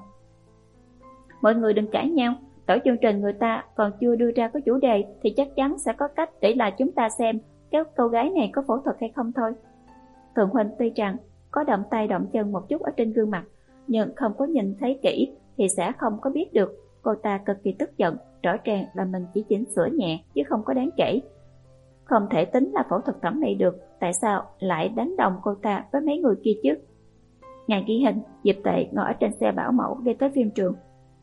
Mọi người đừng cãi nhau, tổ chương trình người ta còn chưa đưa ra cái chủ đề thì chắc chắn sẽ có cách để là chúng ta xem các cô gái này có phẫu thuật hay không thôi. Thường Huynh tuy rằng có động tay động chân một chút ở trên gương mặt, nhưng không có nhìn thấy kỹ thì sẽ không có biết được. Cô ta cực kỳ tức giận, rõ ràng là mình chỉ chỉnh sửa nhẹ chứ không có đáng kể. Không thể tính là phẫu thuật thẩm mỹ được, tại sao lại đánh đồng cô ta với mấy người kia chứ? Ngày ghi hình, Diệp Tệ ngồi ở trên xe bảo mẫu đi tới phim trường.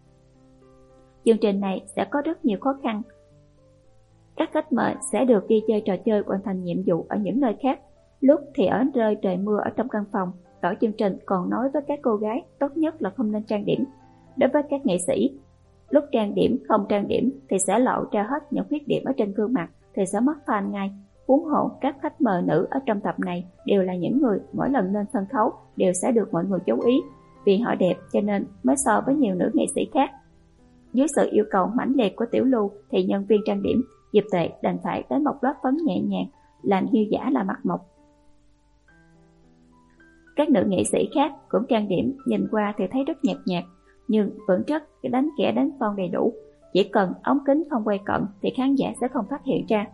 Chương trình này sẽ có rất nhiều khó khăn. Các khách mời sẽ được đi chơi trò chơi hoàn thành nhiệm vụ ở những nơi khác. Lúc thì ở rơi trời mưa ở trong căn phòng, tổ chương trình còn nói với các cô gái tốt nhất là không nên trang điểm. Đối với các nghệ sĩ, lúc trang điểm không trang điểm thì sẽ lộ ra hết những khuyết điểm ở trên gương mặt thì sẽ mất fan ngay. Huống hộ các khách mời nữ ở trong tập này đều là những người mỗi lần lên sân khấu đều sẽ được mọi người chú ý. Vì họ đẹp cho nên mới so với nhiều nữ nghệ sĩ khác. Dưới sự yêu cầu mãnh liệt của Tiểu Lưu thì nhân viên trang điểm Diệp Tệ đành phải đánh một lớp phấn nhẹ nhàng, làm như giả là mặt mộc. Các nữ nghệ sĩ khác cũng trang điểm, nhìn qua thì thấy rất nhạt nhạt, nhưng vẫn rất đánh kẻ đánh son đầy đủ. Chỉ cần ống kính không quay cận thì khán giả sẽ không phát hiện ra.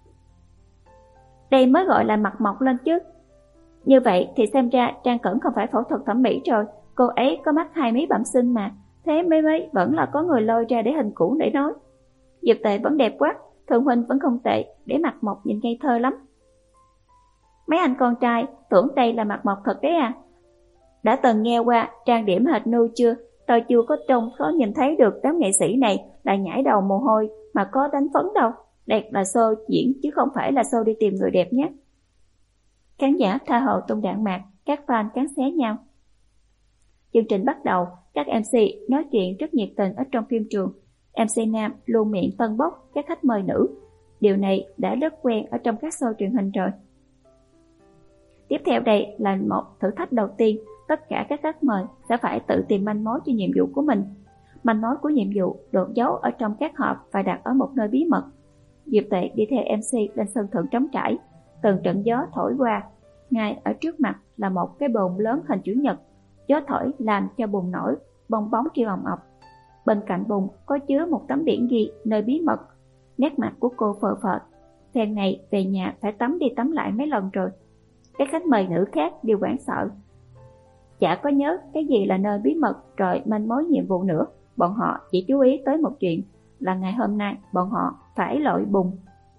Đây mới gọi là mặt mộc lên chứ. Như vậy thì xem ra Trang Cẩn không phải phẫu thuật thẩm mỹ rồi. Cô ấy có mắt hai mí bẩm sinh mà. Thế mấy mấy vẫn là có người lôi ra để hình cũ để nói. Diệp Tệ vẫn đẹp quá, Thường Huynh vẫn không tệ, để mặt mộc nhìn ngây thơ lắm. Mấy anh con trai tưởng đây là mặt mộc thật đấy à? Đã từng nghe qua trang điểm hệt nu chưa? Tôi chưa có trông có nhìn thấy được đám nghệ sĩ này lại nhảy đầu mồ hôi mà có đánh phấn đâu. Đẹp là show diễn chứ không phải là show đi tìm người đẹp nhé. Khán giả tha hồ tung đạn mạc, các fan cán xé nhau. Chương trình bắt đầu, các em xê nói chuyện rất nhiệt tình ở trong phim trường. em xê nam luôn miệng tân bốc các khách mời nữ. Điều này đã rất quen ở trong các show truyền hình rồi. Tiếp theo đây là một thử thách đầu tiên. Tất cả các khách mời sẽ phải tự tìm manh mối cho nhiệm vụ của mình. Manh mối của nhiệm vụ được giấu ở trong các hộp và đặt ở một nơi bí mật. Diệp Tệ đi theo em xê lên sân thượng trống trải. Từng trận gió thổi qua. Ngay ở trước mặt là một cái bồn lớn hình chữ nhật. Gió thổi làm cho bùn nổi, bong bóng kêu ồng ọc. Bên cạnh bùn có chứa một tấm biển ghi nơi bí mật. Nét mặt của cô phờ phợt. Phen này về nhà phải tắm đi tắm lại mấy lần rồi. Các khách mời nữ khác đều hoảng sợ. Chả có nhớ cái gì là nơi bí mật rồi manh mối nhiệm vụ nữa. Bọn họ chỉ chú ý tới một chuyện là ngày hôm nay bọn họ phải lội bùn.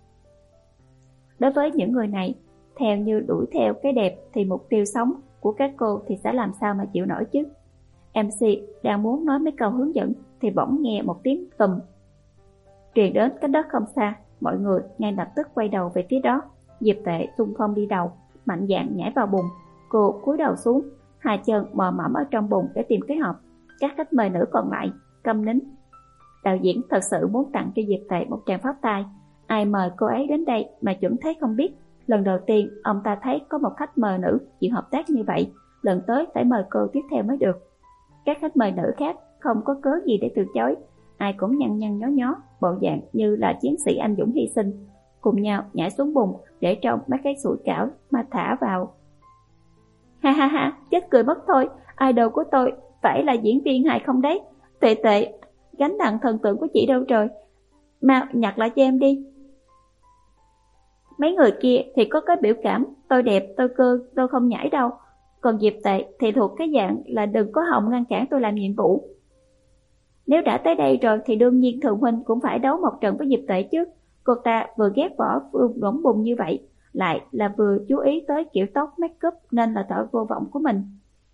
Đối với những người này, theo như đuổi theo cái đẹp thì mục tiêu sống của các cô thì sẽ làm sao mà chịu nổi chứ. em xê đang muốn nói mấy câu hướng dẫn thì bỗng nghe một tiếng tùm truyền đến cách đất không xa. Mọi người ngay lập tức quay đầu về phía đó. Diệp Tệ xung phong đi đầu, mạnh dạn nhảy vào bùn. Cô cúi đầu xuống, hai chân mò mẫm ở trong bùn để tìm cái hộp. Các khách mời nữ còn lại câm nín. Đạo diễn thật sự muốn tặng cho Diệp Tệ một tràng pháp tai. Ai mời cô ấy đến đây mà chuẩn thấy không biết. Lần đầu tiên ông ta thấy có một khách mời nữ chịu hợp tác như vậy. Lần tới phải mời cô tiếp theo mới được. Các khách mời nữ khác không có cớ gì để từ chối. Ai cũng nhăn nhăn nhó nhó, bộ dạng như là chiến sĩ anh dũng hy sinh. Cùng nhau nhảy xuống bùn để trong mấy cái sủi cảo mà thả vào. Ha ha ha, chết cười mất thôi. Idol của tôi phải là diễn viên hài không đấy. Tệ tệ, gánh nặng thần tượng của chị đâu rồi? Mau nhặt lại cho em đi. Mấy người kia thì có cái biểu cảm tôi đẹp, tôi cơ, tôi không nhảy đâu. Còn Diệp Tệ thì thuộc cái dạng là đừng có hòng ngăn cản tôi làm nhiệm vụ. Nếu đã tới đây rồi thì đương nhiên Thường Huynh cũng phải đấu một trận với Diệp Tệ chứ. Cô ta vừa ghét bỏ phương đổng bùn như vậy, lại là vừa chú ý tới kiểu tóc make up nên là tỏ vô vọng của mình.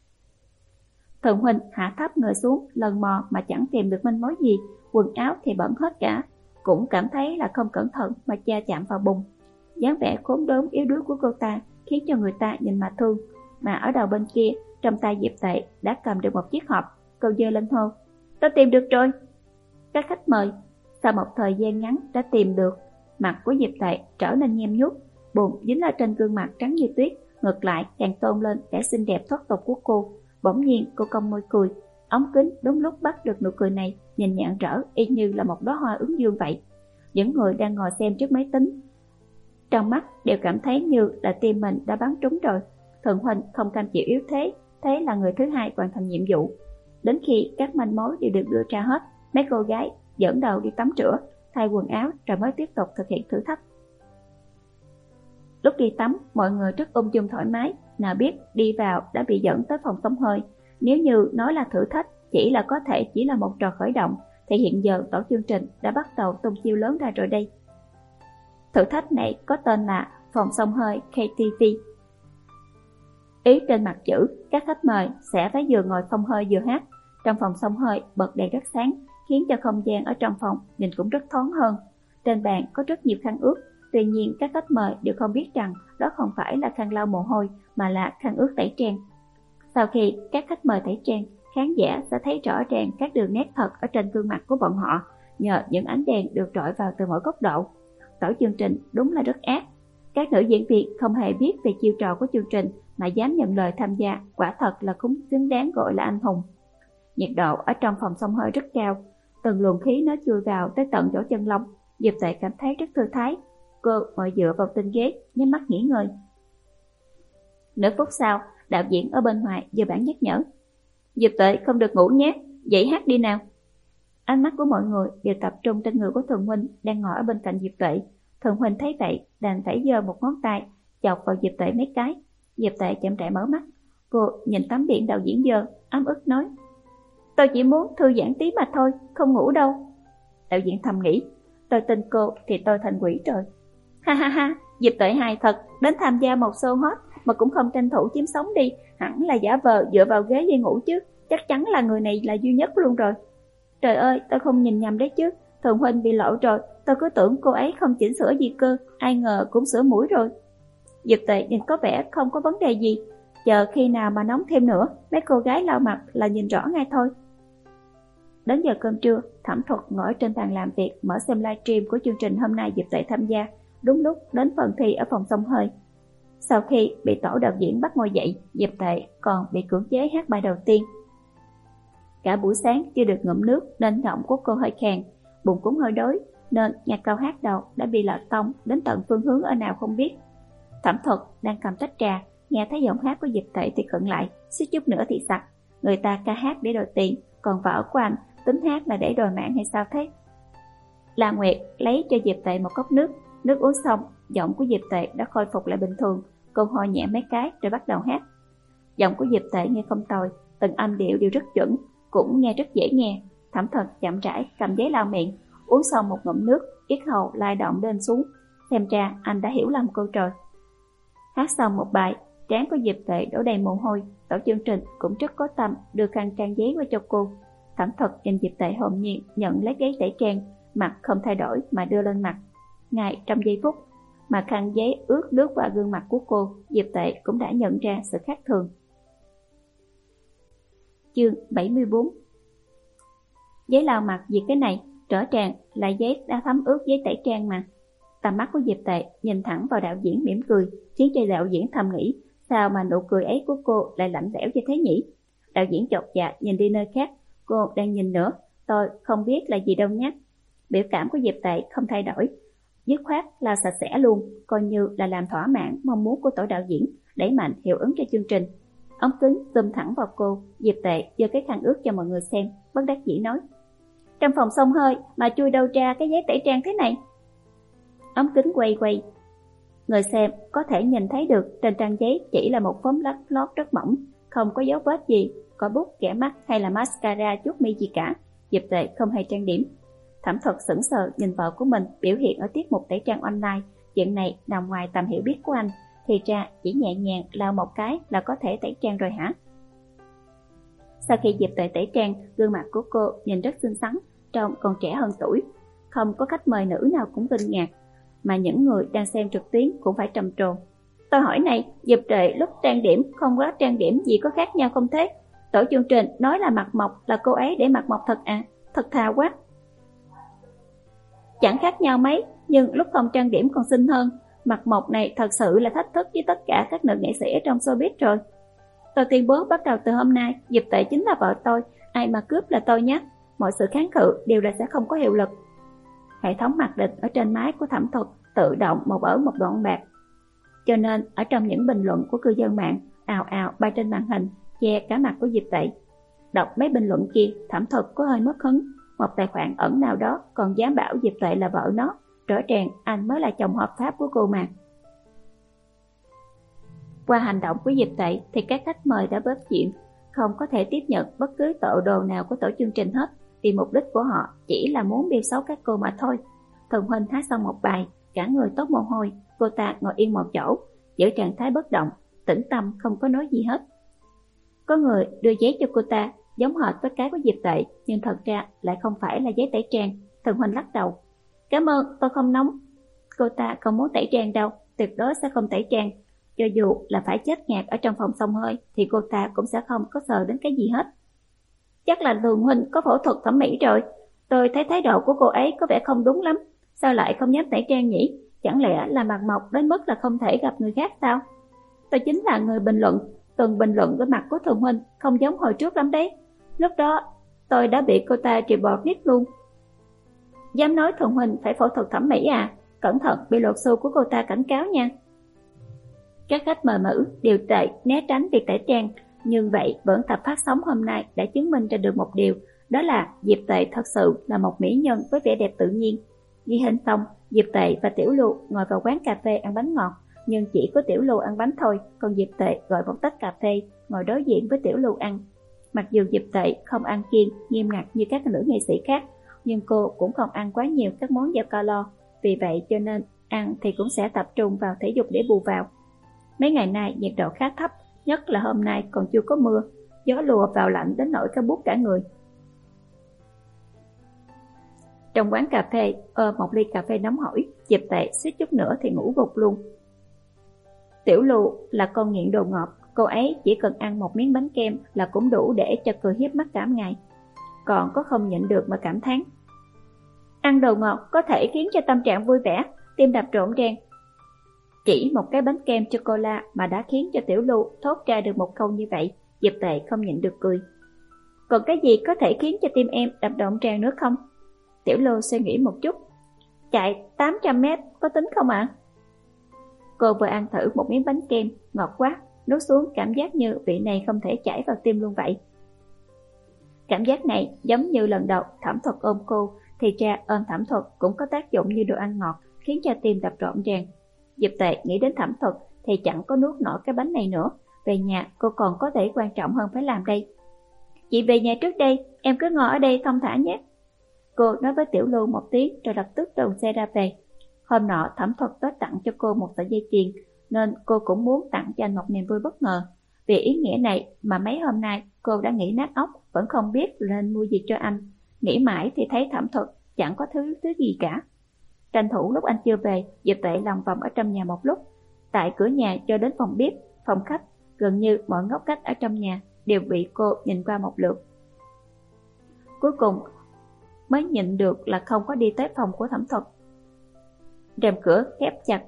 Thường Huynh hạ thấp người xuống, lần mò mà chẳng tìm được manh mối gì. Quần áo thì bẩn hết cả, cũng cảm thấy là không cẩn thận mà cha chạm vào bùn. dáng vẻ khốn đốn yếu đuối của cô ta khiến cho người ta nhìn mà thương. Mà ở đầu bên kia, trong tay Diệp Tệ đã cầm được một chiếc hộp. Cô giơ lên hô: "Tôi tìm được rồi!" Các khách mời sau một thời gian ngắn đã tìm được. Mặt của Diệp Tệ trở nên nhem nhuốc, bùn dính ở trên gương mặt trắng như tuyết, ngược lại càng tôn lên vẻ xinh đẹp thoát tục của cô. Bỗng nhiên cô cong môi cười, ống kính đúng lúc bắt được nụ cười này, nhìn nhạn rỡ y như là một đóa hoa ứng dương vậy. Những người đang ngồi xem trước máy tính trong mắt đều cảm thấy như là tim mình đã bắn trúng rồi. Thường Huynh không cam chịu yếu thế, thế là người thứ hai hoàn thành nhiệm vụ. Đến khi các manh mối đều được đưa ra hết, mấy cô gái dẫn đầu đi tắm rửa, thay quần áo rồi mới tiếp tục thực hiện thử thách. Lúc đi tắm, mọi người rất ung dung thoải mái, nào biết đi vào đã bị dẫn tới phòng xông hơi. Nếu như nói là thử thách chỉ là có thể chỉ là một trò khởi động, thì hiện giờ tổ chương trình đã bắt đầu tung chiêu lớn ra rồi đây. Thử thách này có tên là phòng xông hơi K T V. Ý trên mặt chữ, các khách mời sẽ phải vừa ngồi xông hơi vừa hát. Trong phòng xông hơi bật đèn rất sáng, khiến cho không gian ở trong phòng nhìn cũng rất thoáng hơn. Trên bàn có rất nhiều khăn ướt, tuy nhiên các khách mời đều không biết rằng đó không phải là khăn lau mồ hôi mà là khăn ướt tẩy trang. Sau khi các khách mời tẩy trang, khán giả sẽ thấy rõ ràng các đường nét thật ở trên gương mặt của bọn họ nhờ những ánh đèn được rọi vào từ mỗi góc độ. Tổ chương trình đúng là rất ác. Các nữ diễn viên không hề biết về chiêu trò của chương trình mà dám nhận lời tham gia, quả thật là cũng xứng đáng gọi là anh hùng. Nhiệt độ ở trong phòng xông hơi rất cao, từng luồng khí nó chui vào tới tận chỗ chân lông. Diệp Tệ cảm thấy rất thư thái. Cô ngồi dựa vào tên ghế, nhắm mắt nghỉ ngơi. Nửa phút sau, đạo diễn ở bên ngoài giơ bảng nhắc nhở: "Diệp Tệ không được ngủ nhé, dậy hát đi nào." Ánh mắt của mọi người đều tập trung trên người của Thường Huynh đang ngồi ở bên cạnh Diệp Tệ. Thường Huynh thấy vậy đành phải giơ một ngón tay chọc vào Diệp Tệ mấy cái. Diệp Tệ chậm rãi mở mắt, cô nhìn tấm biển đạo diễn giơ, ấm ức nói: "Tôi chỉ muốn thư giãn tí mà thôi, không ngủ đâu." Đạo diễn thầm nghĩ: "Tôi tin cô thì tôi thành quỷ rồi." Ha ha ha, Diệp Tệ hài thật, đến tham gia một show hot mà cũng không tranh thủ chiếm sống đi, hẳn là giả vờ dựa vào ghế đi ngủ chứ. chắc chắn là người này là duy nhất luôn rồi. Trời ơi, tôi không nhìn nhầm đấy chứ, Thường huynh bị lộ rồi, tôi cứ tưởng cô ấy không chỉnh sửa gì cơ, ai ngờ cũng sửa mũi rồi. Diệp Tệ nhìn có vẻ không có vấn đề gì, chờ khi nào mà nóng thêm nữa, mấy cô gái lau mặt là nhìn rõ ngay thôi. Đến giờ cơm trưa, Thẩm Thuật ngồi trên bàn làm việc mở xem livestream của chương trình hôm nay Diệp Tệ tham gia, đúng lúc đến phần thi ở phòng xông hơi. Sau khi bị tổ đạo diễn bắt ngồi dậy, Diệp Tệ còn bị cưỡng chế hát bài đầu tiên. Cả buổi sáng chưa được ngụm nước nên giọng của cô hơi khàn, bụng cũng hơi đói nên nhạc câu hát đầu đã bị lọt tông đến tận phương hướng ở nào không biết. Thẩm Thuật đang cầm tách trà, nghe thấy giọng hát của Diệp Tệ thì khựng lại, suýt chút nữa thì sặc. Người ta ca hát để đòi tiền, còn vợ của anh tính hát là để đòi mạng hay sao thế? La Nguyệt lấy cho Diệp Tệ một cốc nước, nước uống xong, giọng của Diệp Tệ đã khôi phục lại bình thường. Cô ho nhẹ mấy cái rồi bắt đầu hát. Giọng của Diệp Tệ nghe không tồi, từng âm điệu đều rất chuẩn, cũng nghe rất dễ nghe. Thẩm Thuật chậm rãi cầm giấy lau miệng, uống xong một ngụm nước, yết hầu lay động lên xuống. Xem ra anh đã hiểu lầm cô rồi. Hát xong một bài, trán của Diệp Tệ đổ đầy mồ hôi. Tổ chương trình cũng rất có tâm đưa khăn trang giấy qua cho cô. Thẩm Thuật nhìn Diệp Tệ hồn nhiên nhận lấy giấy tẩy trang, mặt không thay đổi mà đưa lên mặt. Ngay trong giây phút mà khăn giấy ướt lướt qua gương mặt của cô, Diệp Tệ cũng đã nhận ra sự khác thường. Chương bảy mươi bốn. Giấy lau mặt gì cái này, rõ ràng là giấy đã thấm ướt giấy tẩy trang mà. Tầm mắt của Diệp Tệ nhìn thẳng vào đạo diễn mỉm cười, khiến cho đạo diễn thầm nghĩ, sao mà nụ cười ấy của cô lại lạnh lẽo như thế nhỉ? Đạo diễn chột dạ nhìn đi nơi khác, cô đang nhìn nữa, tôi không biết là gì đâu nhé. Biểu cảm của Diệp Tệ không thay đổi, dứt khoát là sạch sẽ luôn, coi như là làm thỏa mãn mong muốn của tổ đạo diễn, đẩy mạnh hiệu ứng cho chương trình. Ống kính zoom thẳng vào cô, Diệp Tệ giơ cái khăn ướt cho mọi người xem, bất đắc dĩ nói: trong phòng xông hơi mà chui đâu ra cái giấy tẩy trang thế này? Ống kính quay quay, người xem có thể nhìn thấy được trên trang giấy chỉ là một phấn lót lót rất mỏng, không có dấu vết gì, có bút, kẻ mắt hay là mascara, chuốt mi gì cả. Diệp Tệ không hề trang điểm. Thẩm Thuật sững sờ nhìn vợ của mình biểu hiện ở tiết mục tẩy trang online. Chuyện này nằm ngoài tầm hiểu biết của anh, thì ra chỉ nhẹ nhàng lau một cái là có thể tẩy trang rồi hả? Sau khi Diệp Tệ tẩy trang, gương mặt của cô nhìn rất xinh xắn, trông còn trẻ hơn tuổi. Không có khách mời nữ nào cũng kinh ngạc, mà những người đang xem trực tuyến cũng phải trầm trồ. Tôi hỏi này, Diệp Tệ lúc trang điểm không có trang điểm gì có khác nhau không thế? Tổ chương trình nói là mặt mộc là cô ấy để mặt mộc thật à? Thật thà quá. Chẳng khác nhau mấy, nhưng lúc không trang điểm còn xinh hơn. Mặt mộc này thật sự là thách thức với tất cả các nữ nghệ sĩ ở trong showbiz rồi. Tôi tuyên bố bắt đầu từ hôm nay, Diệp Tệ chính là vợ tôi, ai mà cướp là tôi nhé. Mọi sự kháng cự đều là sẽ không có hiệu lực. Hệ thống mặc định ở trên máy của Thẩm Thuật tự động một ở một đoạn bạc, cho nên ở trong những bình luận của cư dân mạng ào ào bay trên màn hình, che cả mặt của Diệp Tệ. Đọc mấy bình luận kia, Thẩm Thuật có hơi mất hứng. Một tài khoản ẩn nào đó còn dám bảo Diệp Tệ là vợ nó, rõ ràng anh mới là chồng hợp pháp của cô mà. Qua hành động của Diệp Tệ thì các khách mời đã bớt chuyện, không có thể tiếp nhận bất cứ tội đồ nào của tổ chương trình hết, vì mục đích của họ chỉ là muốn bêu xấu các cô mà thôi. Thường Huynh hát xong một bài, cả người toát mồ hôi, cô ta ngồi yên một chỗ, giữ trạng thái bất động, tĩnh tâm không có nói gì hết. Có người đưa giấy cho cô ta, giống hệt với cái của Diệp Tệ, nhưng thật ra lại không phải là giấy tẩy trang. Thường Huynh lắc đầu: cảm ơn, tôi không nóng. Cô ta không muốn tẩy trang đâu, tuyệt đối sẽ không tẩy trang. Cho dù là phải chết ngạt ở trong phòng xông hơi thì cô ta cũng sẽ không có sờ đến cái gì hết. Chắc là Thường Huynh có phẫu thuật thẩm mỹ rồi. Tôi thấy thái độ của cô ấy có vẻ không đúng lắm. Sao lại không dám tẩy trang nhỉ? Chẳng lẽ là mặt mộc đến mức là không thể gặp người khác sao? Tôi chính là người bình luận. Từng bình luận với mặt của Thường Huynh không giống hồi trước lắm đấy. Lúc đó tôi đã bị cô ta report nít luôn. Dám nói Thường Huynh phải phẫu thuật thẩm mỹ à? Cẩn thận bị luật sư của cô ta cảnh cáo nha. Các khách mời nữ đều tệ né tránh việc tẩy trang, nhưng vậy vẫn tập phát sóng hôm nay đã chứng minh ra được một điều, đó là Diệp Tệ thật sự là một mỹ nhân với vẻ đẹp tự nhiên. Ghi hình xong, Diệp Tệ và Tiểu Lưu ngồi vào quán cà phê ăn bánh ngọt, nhưng chỉ có Tiểu Lưu ăn bánh thôi, còn Diệp Tệ gọi một tách cà phê ngồi đối diện với Tiểu Lưu ăn. Mặc dù Diệp Tệ không ăn kiêng nghiêm ngặt như các nữ nghệ sĩ khác, nhưng cô cũng không ăn quá nhiều các món giàu calo, vì vậy cho nên ăn thì cũng sẽ tập trung vào thể dục để bù vào. Mấy ngày nay nhiệt độ khá thấp, nhất là hôm nay còn chưa có mưa. gió lùa vào lạnh đến nỗi cả buốt cả người. Trong quán cà phê, ôm một ly cà phê nóng hổi, Diệp Tệ suýt chút nữa thì ngủ gục luôn. Tiểu Lưu là con nghiện đồ ngọt, cô ấy chỉ cần ăn một miếng bánh kem là cũng đủ để cho cười hiếp mắt cả ngày. Còn có không nhịn được mà cảm thán: ăn đồ ngọt có thể khiến cho tâm trạng vui vẻ, tim đập rộn ràng. Chỉ một cái bánh kem chocolate mà đã khiến cho Tiểu Lưu thốt ra được một câu như vậy, Diệp Tệ không nhịn được cười. Còn cái gì có thể khiến cho tim em đập rộn ràng nữa không? Tiểu Lưu suy nghĩ một chút. Chạy tám trăm mét có tính không ạ? À? Cô vừa ăn thử một miếng bánh kem, ngọt quá, nuốt xuống cảm giác như vị này không thể chảy vào tim luôn vậy. Cảm giác này giống như lần đầu Thẩm Thuật ôm cô, thì ra ôm Thẩm Thuật cũng có tác dụng như đồ ăn ngọt, khiến cho tim đập rộn ràng. Diệp Tệ nghĩ đến Thẩm Thuật thì chẳng có nuốt nổi cái bánh này nữa. Về nhà cô còn có thể quan trọng hơn phải làm đây. Chị về nhà trước đây, em cứ ngồi ở đây thong thả nhé. Cô nói với Tiểu Lưu một tiếng rồi lập tức đồn xe ra về. Hôm nọ Thẩm Thuật có tặng cho cô một sợi dây chuyền, nên cô cũng muốn tặng cho anh một niềm vui bất ngờ. Vì ý nghĩa này mà mấy hôm nay cô đã nghĩ nát óc, vẫn không biết nên mua gì cho anh. Nghĩ mãi thì thấy Thẩm Thuật chẳng có thứ thứ gì cả. Tranh thủ lúc anh chưa về, Diệp Tệ lòng vòng ở trong nhà một lúc. Tại cửa nhà cho đến phòng bếp, phòng khách, gần như mọi ngóc ngách ở trong nhà đều bị cô nhìn qua một lượt. Cuối cùng mới nhịn được là không có đi tới phòng của Thẩm Thuật. Rèm cửa khép chặt.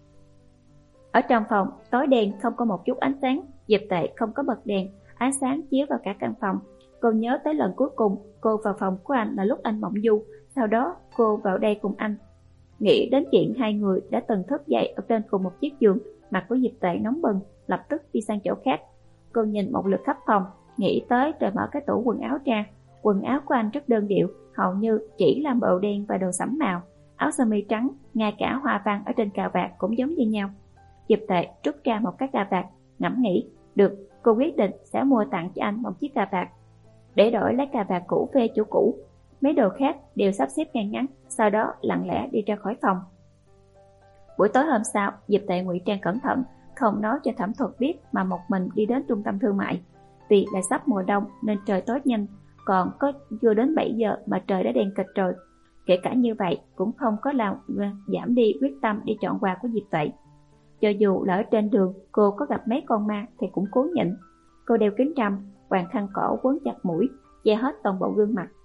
Ở trong phòng tối đen, không có một chút ánh sáng. Diệp Tệ không có bật đèn, ánh sáng chiếu vào cả căn phòng. Cô nhớ tới lần cuối cùng cô vào phòng của anh là lúc anh mộng du, sau đó cô vào đây cùng anh. Nghĩ đến chuyện hai người đã từng thức dậy ở trên cùng một chiếc giường, mặt của Diệp Tệ nóng bừng, lập tức đi sang chỗ khác. Cô nhìn một lượt khắp phòng, nghĩ tới rồi mở cái tủ quần áo ra. Quần áo của anh rất đơn điệu, hầu như chỉ là màu đen và đồ sẫm màu, áo sơ mi trắng, ngay cả hoa văn ở trên cà vạt cũng giống như nhau. Diệp Tệ rút ra một cái cà vạt, ngẫm nghĩ, được, cô quyết định sẽ mua tặng cho anh một chiếc cà vạt. Để đổi lấy cà vạt cũ về chỗ cũ, mấy đồ khác đều sắp xếp ngay ngắn, sau đó lặng lẽ đi ra khỏi phòng. Buổi tối hôm sau, Diệp Tệ ngụy trang cẩn thận, không nói cho Thẩm Thuật biết mà một mình đi đến trung tâm thương mại. Vì là sắp mùa đông nên trời tối nhanh, còn có chưa đến bảy giờ mà trời đã đen kịt rồi. Kể cả như vậy cũng không có làm giảm đi quyết tâm đi chọn quà của Diệp Tệ. Cho dù lỡ trên đường cô có gặp mấy con ma thì cũng cố nhịn. Cô đeo kính râm, quàng khăn cổ quấn chặt mũi, che hết toàn bộ gương mặt.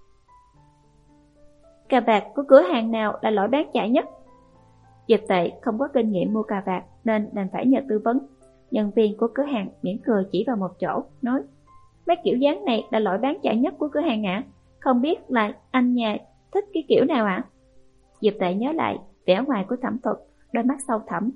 Cà vạt của cửa hàng nào là loại bán chạy nhất? Diệp Tệ không có kinh nghiệm mua cà vạt nên đành phải nhờ tư vấn. Nhân viên của cửa hàng mỉm cười chỉ vào một chỗ, nói: mấy kiểu dáng này là loại bán chạy nhất của cửa hàng ạ. À? Không biết là anh nhà thích cái kiểu nào ạ? À? Diệp Tệ nhớ lại vẻ ngoài của Thẩm Thuật, đôi mắt sâu thẳm,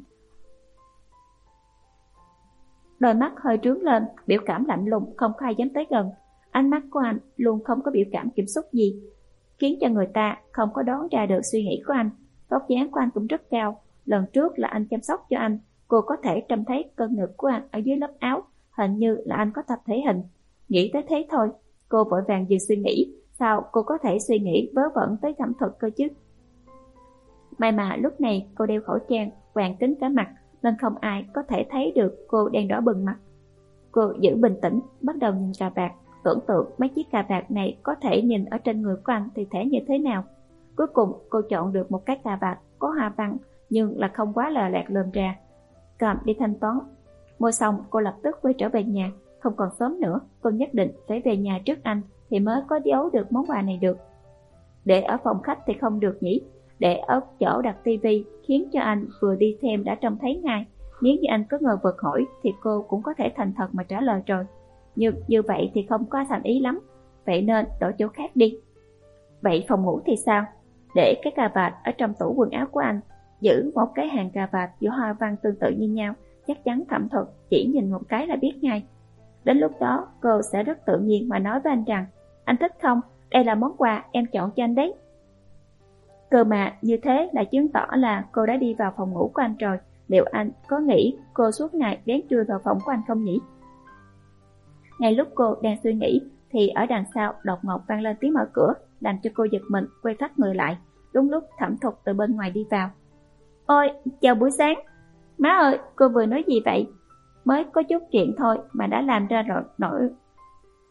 đôi mắt hơi trướng lên, biểu cảm lạnh lùng, không có ai dám tới gần. Ánh mắt của anh luôn không có biểu cảm kiểm soát gì, khiến cho người ta không có đoán ra được suy nghĩ của anh. Vóc dáng của anh cũng rất cao. Lần trước là anh chăm sóc cho anh, cô có thể trông thấy cơ ngực của anh ở dưới lớp áo, hình như là anh có tập thể hình. Nghĩ tới thế thôi, cô vội vàng dừng suy nghĩ. Sao cô có thể suy nghĩ vớ vẩn tới Thẩm Thuật cơ chứ? May mà lúc này cô đeo khẩu trang, quàng kín cả mặt, nên không ai có thể thấy được cô đang đỏ bừng mặt. Cô giữ bình tĩnh, bắt đầu nhìn cà vạt, tưởng tượng mấy chiếc cà vạt này có thể nhìn ở trên người của anh thì thể như thế nào. Cuối cùng cô chọn được một cái cà vạt có hoa văn nhưng là không quá lờ lẹt lườm ra, cầm đi thanh toán. Mua xong cô lập tức quay trở về nhà. Không còn sớm nữa, cô nhất định phải về nhà trước anh thì mới có giấu được món quà này được. Để ở phòng khách thì không được nhỉ. Để ở chỗ đặt tivi khiến cho anh vừa đi xem đã trông thấy ngay. Nếu như anh có ngờ vực hỏi thì cô cũng có thể thành thật mà trả lời rồi. Nhưng như vậy thì không có thành ý lắm, vậy nên đổi chỗ khác đi. Vậy phòng ngủ thì sao? Để cái cà vạt ở trong tủ quần áo của anh, giữ một cái hàng cà vạt giữa hoa văn tương tự như nhau, chắc chắn Thẩm Thuật chỉ nhìn một cái là biết ngay. Đến lúc đó cô sẽ rất tự nhiên mà nói với anh rằng: anh thích không? Đây là món quà em chọn cho anh đấy. Cơ mà như thế là chứng tỏ là cô đã đi vào phòng ngủ của anh rồi. Liệu anh có nghĩ cô suốt ngày ghé chui vào phòng của anh không nhỉ? Ngay lúc cô đang suy nghĩ thì ở đằng sau đột ngột vang lên tiếng mở cửa, làm cho cô giật mình quay phát người lại. Đúng lúc Thẩm Thuật từ bên ngoài đi vào. Ôi, chào buổi sáng. Má ơi, cô vừa nói gì vậy? Mới có chút chuyện thôi mà đã làm ra rồi nổi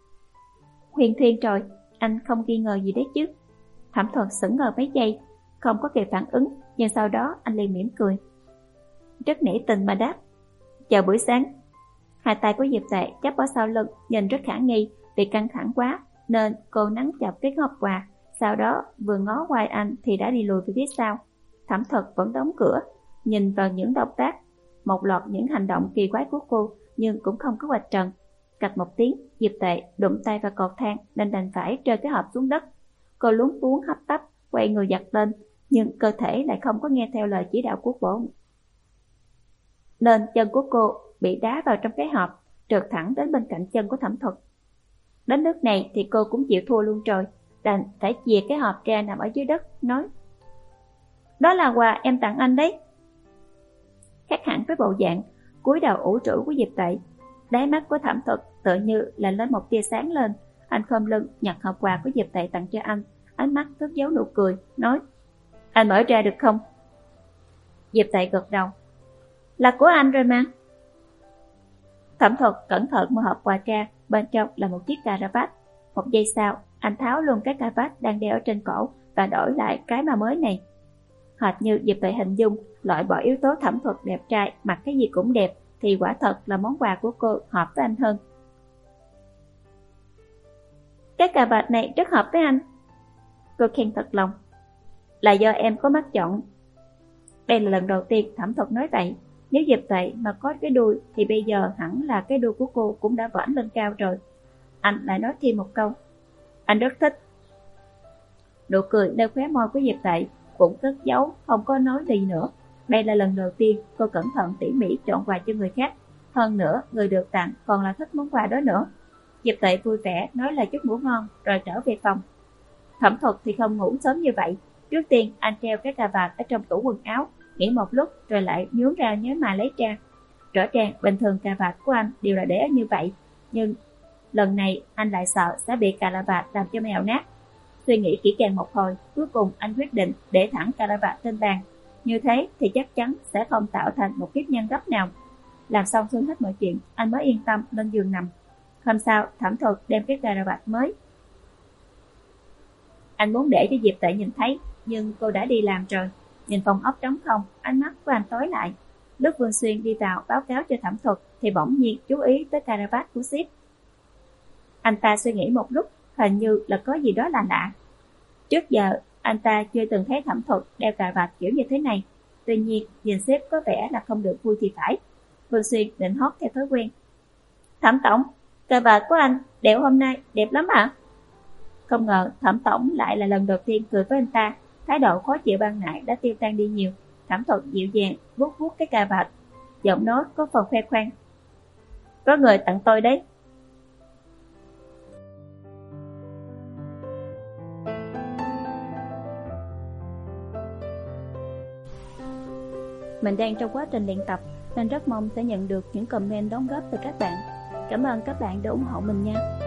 Huyền Thuyên rồi, anh không nghi ngờ gì đấy chứ? Thẩm Thuật sững ngờ mấy giây, không có kịp phản ứng, nhưng sau đó anh liền mỉm cười. Rất nể tình mà đáp. Chào buổi sáng. Hai tay của Diệp Tuệ chắp ở sau lưng, nhìn rất khả nghi, vì căng thẳng quá nên cô nắn chọc cái hộp quà, sau đó vừa ngó qua anh thì đã đi lùi về phía sau. Thẩm Thuật vẫn đóng cửa, nhìn vào những động tác, một loạt những hành động kỳ quái của cô, nhưng cũng không có vạch trần. Cạch một tiếng, Diệp Tuệ đụng tay vào cột thang nên đành phải rơi cái hộp xuống đất. Cô luống cuống hấp tấp quay người giật lên, nhưng cơ thể lại không có nghe theo lời chỉ đạo của bố, nên chân của cô bị đá vào trong cái hộp, trượt thẳng đến bên cạnh chân của Thẩm Thuật. Đến nước này thì cô cũng chịu thua luôn rồi, đành phải chìa cái hộp ra nằm ở dưới đất, nói: Đó là quà em tặng anh đấy. Khác hẳn với bộ dạng cúi đầu ủ rũ của Diệp Tuệ, đáy mắt của Thẩm Thuật tựa như là lên một tia sáng lên. Anh khom lưng nhặt hộp quà của Diệp Tuệ tặng cho anh, ánh mắt cất giấu nụ cười, nói: Anh mở ra được không? Diệp Tuệ gật đầu. Là của anh rồi mà. Thẩm Thuật cẩn thận mở hộp quà ra, bên trong là một chiếc cà vạt. Một giây sau, anh tháo luôn cái cà vạt đang đeo ở trên cổ và đổi lại cái mà mới này. Hệt như Diệp Tuệ hình dung, loại bỏ yếu tố Thẩm Thuật đẹp trai, mặc cái gì cũng đẹp, thì quả thật là món quà của cô hợp với anh hơn. Cái cà vạt này rất hợp với anh, cô khen thật lòng. Là do em có mắt chọn. Đây là lần đầu tiên Thẩm Thuật nói vậy. Nếu Diệp Tuệ mà có cái đuôi thì bây giờ hẳn là cái đuôi của cô cũng đã vểnh lên cao rồi. Anh lại nói thêm một câu: Anh rất thích. Nụ cười nơi khóe môi của Diệp Tuệ cũng cất giấu, không có nói gì nữa. Đây là lần đầu tiên cô cẩn thận tỉ mỉ chọn quà cho người khác. Hơn nữa, người được tặng còn là thích món quà đó nữa. Diệp Tuệ vui vẻ nói là chúc ngủ ngon rồi trở về phòng. Thẩm Thuật thì không ngủ sớm như vậy. Trước tiên anh treo cái cà vạt ở trong tủ quần áo, nghĩ một lúc rồi lại nhướng ra nhớ mà lấy ra. Rõ ràng bình thường cà vạt của anh đều là để ở như vậy, nhưng lần này anh lại sợ sẽ bị cà vạt làm cho mèo nát. Suy nghĩ kỹ càng một hồi, cuối cùng anh quyết định để thẳng cà vạt trên bàn. Như thế thì chắc chắn sẽ không tạo thành một kiếp nhân gấp nào. Làm xong xuôi hết mọi chuyện, anh mới yên tâm lên giường nằm. Hôm sau, Thẩm Thuật đem cái cà vạt mới. Anh muốn để cho Diệp Tuệ nhìn thấy, nhưng cô đã đi làm rồi. Nhìn phòng ốc trống không, ánh mắt của anh tối lại. Lúc Vương Xuyên đi vào báo cáo cho Thẩm Thuật thì bỗng nhiên chú ý tới cà vạt của sếp. Anh ta suy nghĩ một lúc, hình như là có gì đó là lạ. Trước giờ anh ta chưa từng thấy Thẩm Thuật đeo cà vạt kiểu như thế này. Tuy nhiên nhìn sếp có vẻ là không được vui thì phải. Vương Xuyên định hót theo thói quen: Thẩm tổng, cà vạt của anh đeo hôm nay đẹp lắm ạ. Không ngờ Thẩm tổng lại là lần đầu tiên cười với anh ta. Thái độ khó chịu ban nãy đã tiêu tan đi nhiều. Thẩm Thuật dịu dàng vuốt vuốt cái cà vạt, giọng nói có phần khoe khoang: Có người tặng tôi đấy. Mình đang trong quá trình luyện tập nên rất mong sẽ nhận được những comment đóng góp từ các bạn. Cảm ơn các bạn đã ủng hộ mình nha.